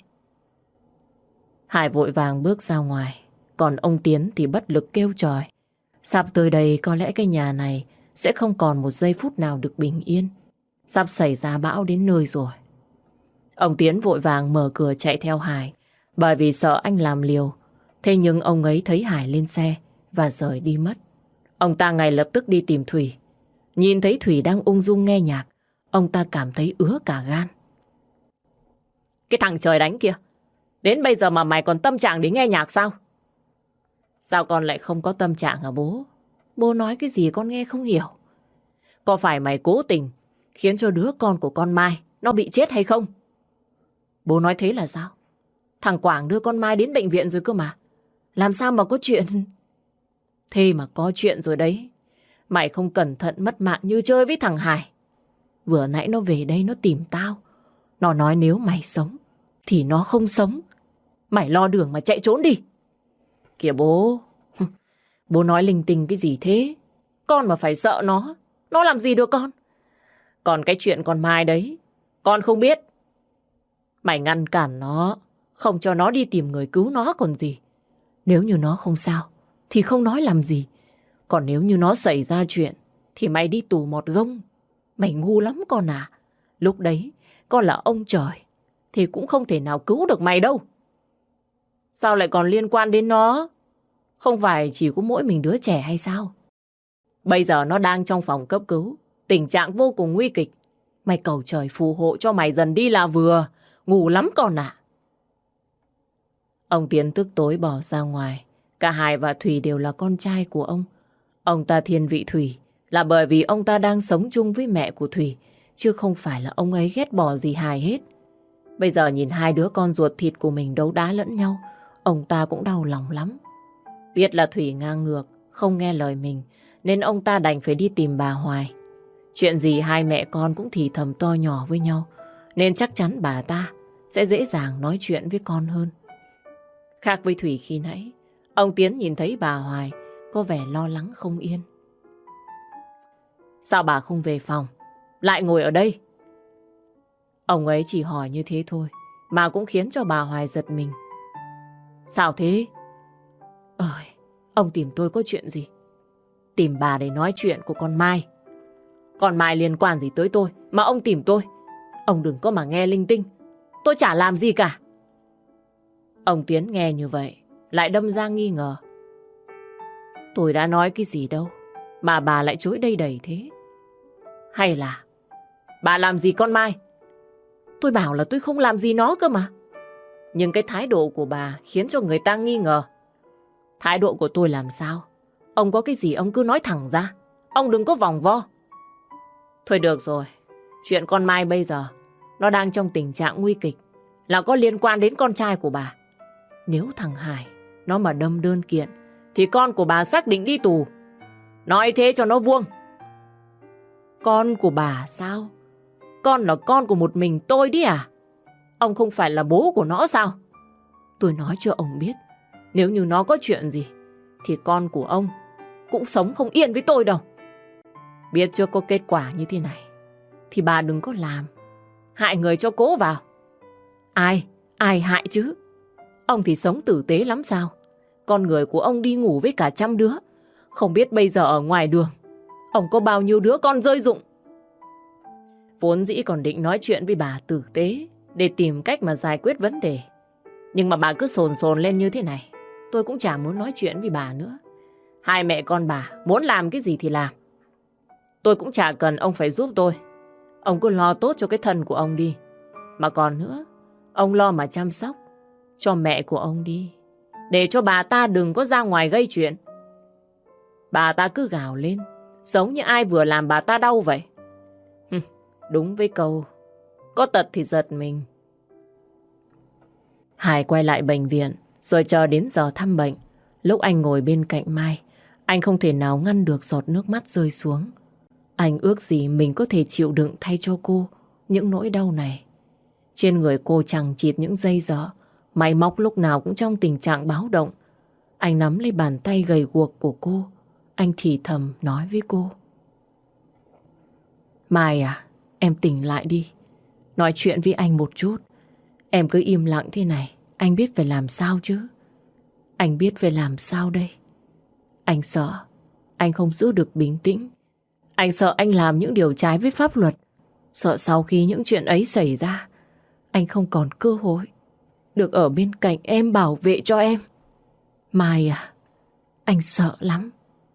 Hải vội vàng bước ra ngoài. Còn ông Tiến thì bất lực kêu trời. Sắp tới đây có lẽ cái nhà này sẽ không còn một giây phút nào được bình yên. Sắp xảy ra bão đến nơi rồi. Ông Tiến vội vàng mở cửa chạy theo Hải, bởi vì sợ anh làm liều. Thế nhưng ông ấy thấy Hải lên xe và rời đi mất. Ông ta ngay lập tức đi tìm Thủy. Nhìn thấy Thủy đang ung dung nghe nhạc, ông ta cảm thấy ứa cả gan. Cái thằng trời đánh kia, đến bây giờ mà mày còn tâm trạng để nghe nhạc sao? Sao con lại không có tâm trạng hả bố? Bố nói cái gì con nghe không hiểu. Có phải mày cố tình khiến cho đứa con của con Mai nó bị chết hay không? Bố nói thế là sao? Thằng Quảng đưa con Mai đến bệnh viện rồi cơ mà. Làm sao mà có chuyện? Thế mà có chuyện rồi đấy. Mày không cẩn thận mất mạng như chơi với thằng Hải. Vừa nãy nó về đây nó tìm tao. Nó nói nếu mày sống thì nó không sống. Mày lo đường mà chạy trốn đi. Kìa bố. Bố nói linh tinh cái gì thế? Con mà phải sợ nó. Nó làm gì được con? Còn cái chuyện con Mai đấy, con không biết. Mày ngăn cản nó, không cho nó đi tìm người cứu nó còn gì. Nếu như nó không sao thì không nói làm gì. Còn nếu như nó xảy ra chuyện thì mày đi tù một gông. Mày ngu lắm con à. Lúc đấy con là ông trời thì cũng không thể nào cứu được mày đâu. Sao lại còn liên quan đến nó? Không phải chỉ có mỗi mình đứa trẻ hay sao? Bây giờ nó đang trong phòng cấp cứu, tình trạng vô cùng nguy kịch. Mày cầu trời phù hộ cho mày dần đi là vừa. Ngủ lắm con ạ. Ông Tiến tức tối bỏ ra ngoài. Cả Hải và Thủy đều là con trai của ông. Ông ta thiên vị Thủy là bởi vì ông ta đang sống chung với mẹ của Thủy, chứ không phải là ông ấy ghét bỏ gì Hải hết. Bây giờ nhìn hai đứa con ruột thịt của mình đấu đá lẫn nhau, ông ta cũng đau lòng lắm. Biết là Thủy ngang ngược, không nghe lời mình, nên ông ta đành phải đi tìm bà Hoài. Chuyện gì hai mẹ con cũng thì thầm to nhỏ với nhau, nên chắc chắn bà ta sẽ dễ dàng nói chuyện với con hơn. Khác với Thủy khi nãy, ông Tiến nhìn thấy bà Hoài có vẻ lo lắng không yên. Sao bà không về phòng, lại ngồi ở đây? Ông ấy chỉ hỏi như thế thôi, mà cũng khiến cho bà Hoài giật mình. Sao thế? Ơi, ông tìm tôi có chuyện gì? Tìm bà để nói chuyện của con Mai. Con Mai liên quan gì tới tôi mà ông tìm tôi? Ông đừng có mà nghe linh tinh. Tôi chả làm gì cả. Ông Tiến nghe như vậy lại đâm ra nghi ngờ. Tôi đã nói cái gì đâu mà bà lại chối đây đầy thế? Hay là bà làm gì con Mai? Tôi bảo là tôi không làm gì nó cơ mà. Nhưng cái thái độ của bà khiến cho người ta nghi ngờ. Thái độ của tôi làm sao? Ông có cái gì ông cứ nói thẳng ra. Ông đừng có vòng vo. Thôi được rồi. Chuyện con Mai bây giờ nó đang trong tình trạng nguy kịch, là có liên quan đến con trai của bà. Nếu thằng Hải nó mà đâm đơn kiện thì con của bà xác định đi tù. Nói thế cho nó vuông. Con của bà sao? Con là con của một mình tôi đi à? Ông không phải là bố của nó sao? Tôi nói cho ông biết, nếu như nó có chuyện gì thì con của ông cũng sống không yên với tôi đâu. Biết chưa, có kết quả như thế này thì bà đừng có làm hại người cho cố vào. Ai hại chứ? Ông thì sống tử tế lắm sao? Con người của ông đi ngủ với cả trăm đứa. Không biết bây giờ ở ngoài đường ông có bao nhiêu đứa con rơi rụng. Vốn dĩ còn định nói chuyện với bà tử tế để tìm cách mà giải quyết vấn đề. Nhưng mà bà cứ sồn lên như thế này, tôi cũng chả muốn nói chuyện với bà nữa. Hai mẹ con bà muốn làm cái gì thì làm. Tôi cũng chả cần ông phải giúp tôi. Ông cứ lo tốt cho cái thân của ông đi. Mà còn nữa, ông lo mà chăm sóc cho mẹ của ông đi, để cho bà ta đừng có ra ngoài gây chuyện. Bà ta cứ gào lên, giống như ai vừa làm bà ta đau vậy. Đúng với câu, có tật thì giật mình. Hải quay lại bệnh viện, rồi chờ đến giờ thăm bệnh. Lúc anh ngồi bên cạnh Mai, anh không thể nào ngăn được giọt nước mắt rơi xuống. Anh ước gì mình có thể chịu đựng thay cho cô những nỗi đau này. Trên người cô chằng chịt những dây dở, máy móc lúc nào cũng trong tình trạng báo động. Anh nắm lấy bàn tay gầy guộc của cô. Anh thì thầm nói với cô. Mai à, em tỉnh lại đi. Nói chuyện với anh một chút. Em cứ im lặng thế này, anh biết phải làm sao chứ? Anh biết phải làm sao đây? Anh sợ, anh không giữ được bình tĩnh. Anh sợ anh làm những điều trái với pháp luật. Sợ sau khi những chuyện ấy xảy ra, anh không còn cơ hội được ở bên cạnh em bảo vệ cho em. Mai à, anh sợ lắm.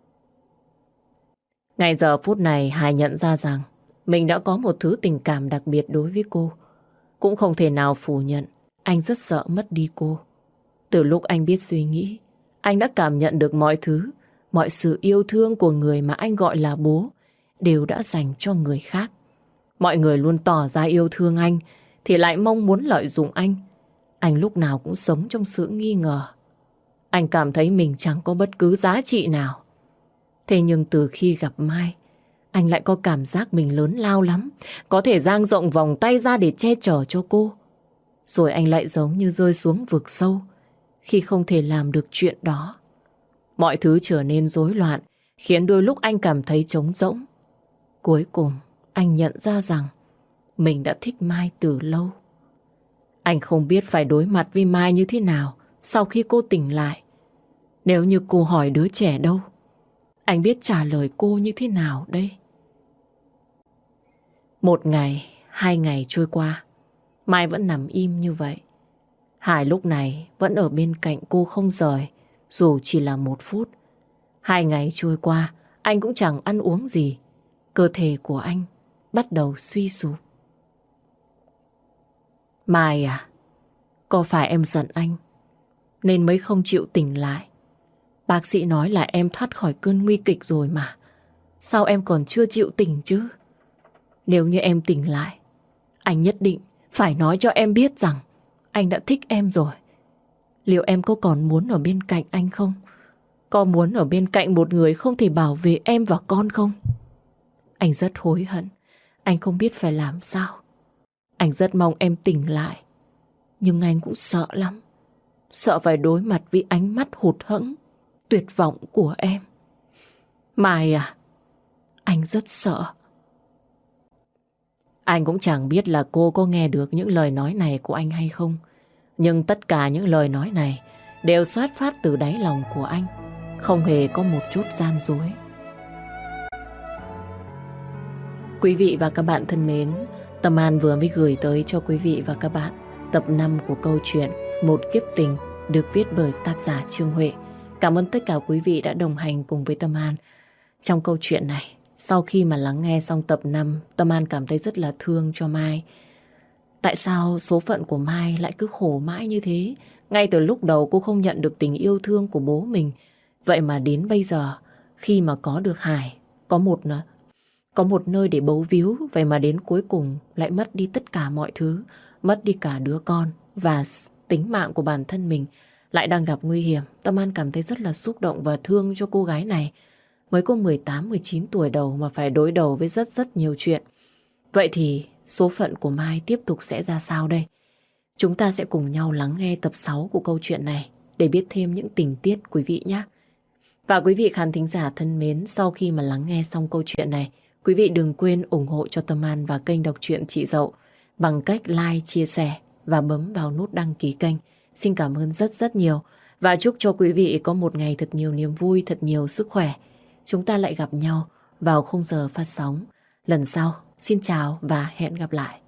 Ngay giờ phút này Hải nhận ra rằng mình đã có một thứ tình cảm đặc biệt đối với cô. Cũng không thể nào phủ nhận anh rất sợ mất đi cô. Từ lúc anh biết suy nghĩ, anh đã cảm nhận được mọi thứ, mọi sự yêu thương của người mà anh gọi là bố đều đã dành cho người khác. Mọi người luôn tỏ ra yêu thương anh thì lại mong muốn lợi dụng anh. Anh lúc nào cũng sống trong sự nghi ngờ. Anh cảm thấy mình chẳng có bất cứ giá trị nào. Thế nhưng từ khi gặp Mai, anh lại có cảm giác mình lớn lao lắm, có thể dang rộng vòng tay ra để che chở cho cô. Rồi anh lại giống như rơi xuống vực sâu khi không thể làm được chuyện đó. Mọi thứ trở nên rối loạn, khiến đôi lúc anh cảm thấy trống rỗng. Cuối cùng, anh nhận ra rằng mình đã thích Mai từ lâu. Anh không biết phải đối mặt với Mai như thế nào sau khi cô tỉnh lại. Nếu như cô hỏi đứa trẻ đâu, anh biết trả lời cô như thế nào đây? 1 ngày, 2 ngày trôi qua, Mai vẫn nằm im như vậy. Hải lúc này vẫn ở bên cạnh cô không rời, dù chỉ là 1 phút. 2 ngày trôi qua, anh cũng chẳng ăn uống gì. Cơ thể của anh bắt đầu suy sụp. Mai à, có phải em giận anh nên mới không chịu tỉnh lại? Bác sĩ nói là em thoát khỏi cơn nguy kịch rồi mà. Sao em còn chưa chịu tỉnh chứ? Nếu như em tỉnh lại, anh nhất định phải nói cho em biết rằng anh đã thích em rồi. Liệu em có còn muốn ở bên cạnh anh không? Có muốn ở bên cạnh một người không thể bảo vệ em và con không? Anh rất hối hận. Anh không biết phải làm sao. Anh rất mong em tỉnh lại. Nhưng anh cũng sợ lắm. Sợ phải đối mặt với ánh mắt hụt hẫng, tuyệt vọng của em. Mai à, anh rất sợ. Anh cũng chẳng biết là cô có nghe được những lời nói này của anh hay không. Nhưng tất cả những lời nói này đều xuất phát từ đáy lòng của anh, không hề có một chút gian dối. Quý vị và các bạn thân mến, Tâm An vừa mới gửi tới cho quý vị và các bạn tập 5 của câu chuyện Một kiếp tình được viết bởi tác giả Trương Huệ. Cảm ơn tất cả quý vị đã đồng hành cùng với Tâm An trong câu chuyện này. Sau khi mà lắng nghe xong tập 5, Tâm An cảm thấy rất là thương cho Mai. Tại sao số phận của Mai lại cứ khổ mãi như thế? Ngay từ lúc đầu cô không nhận được tình yêu thương của bố mình. Vậy mà đến bây giờ, khi mà có được Hải, có một nơi để bấu víu, vậy mà đến cuối cùng lại mất đi tất cả mọi thứ, mất đi cả đứa con và tính mạng của bản thân mình lại đang gặp nguy hiểm. Tâm An cảm thấy rất là xúc động và thương cho cô gái này. Mới có 18-19 tuổi đầu mà phải đối đầu với rất nhiều chuyện. Vậy thì số phận của Mai tiếp tục sẽ ra sao đây? Chúng ta sẽ cùng nhau lắng nghe tập 6 của câu chuyện này để biết thêm những tình tiết quý vị nhé. Và quý vị khán thính giả thân mến, sau khi mà lắng nghe xong câu chuyện này, quý vị đừng quên ủng hộ cho Tâm An và kênh Đọc truyện Chị Dậu bằng cách like, chia sẻ và bấm vào nút đăng ký kênh. Xin cảm ơn rất nhiều và chúc cho quý vị có một ngày thật nhiều niềm vui, thật nhiều sức khỏe. Chúng ta lại gặp nhau vào khung giờ phát sóng lần sau. Xin chào và hẹn gặp lại.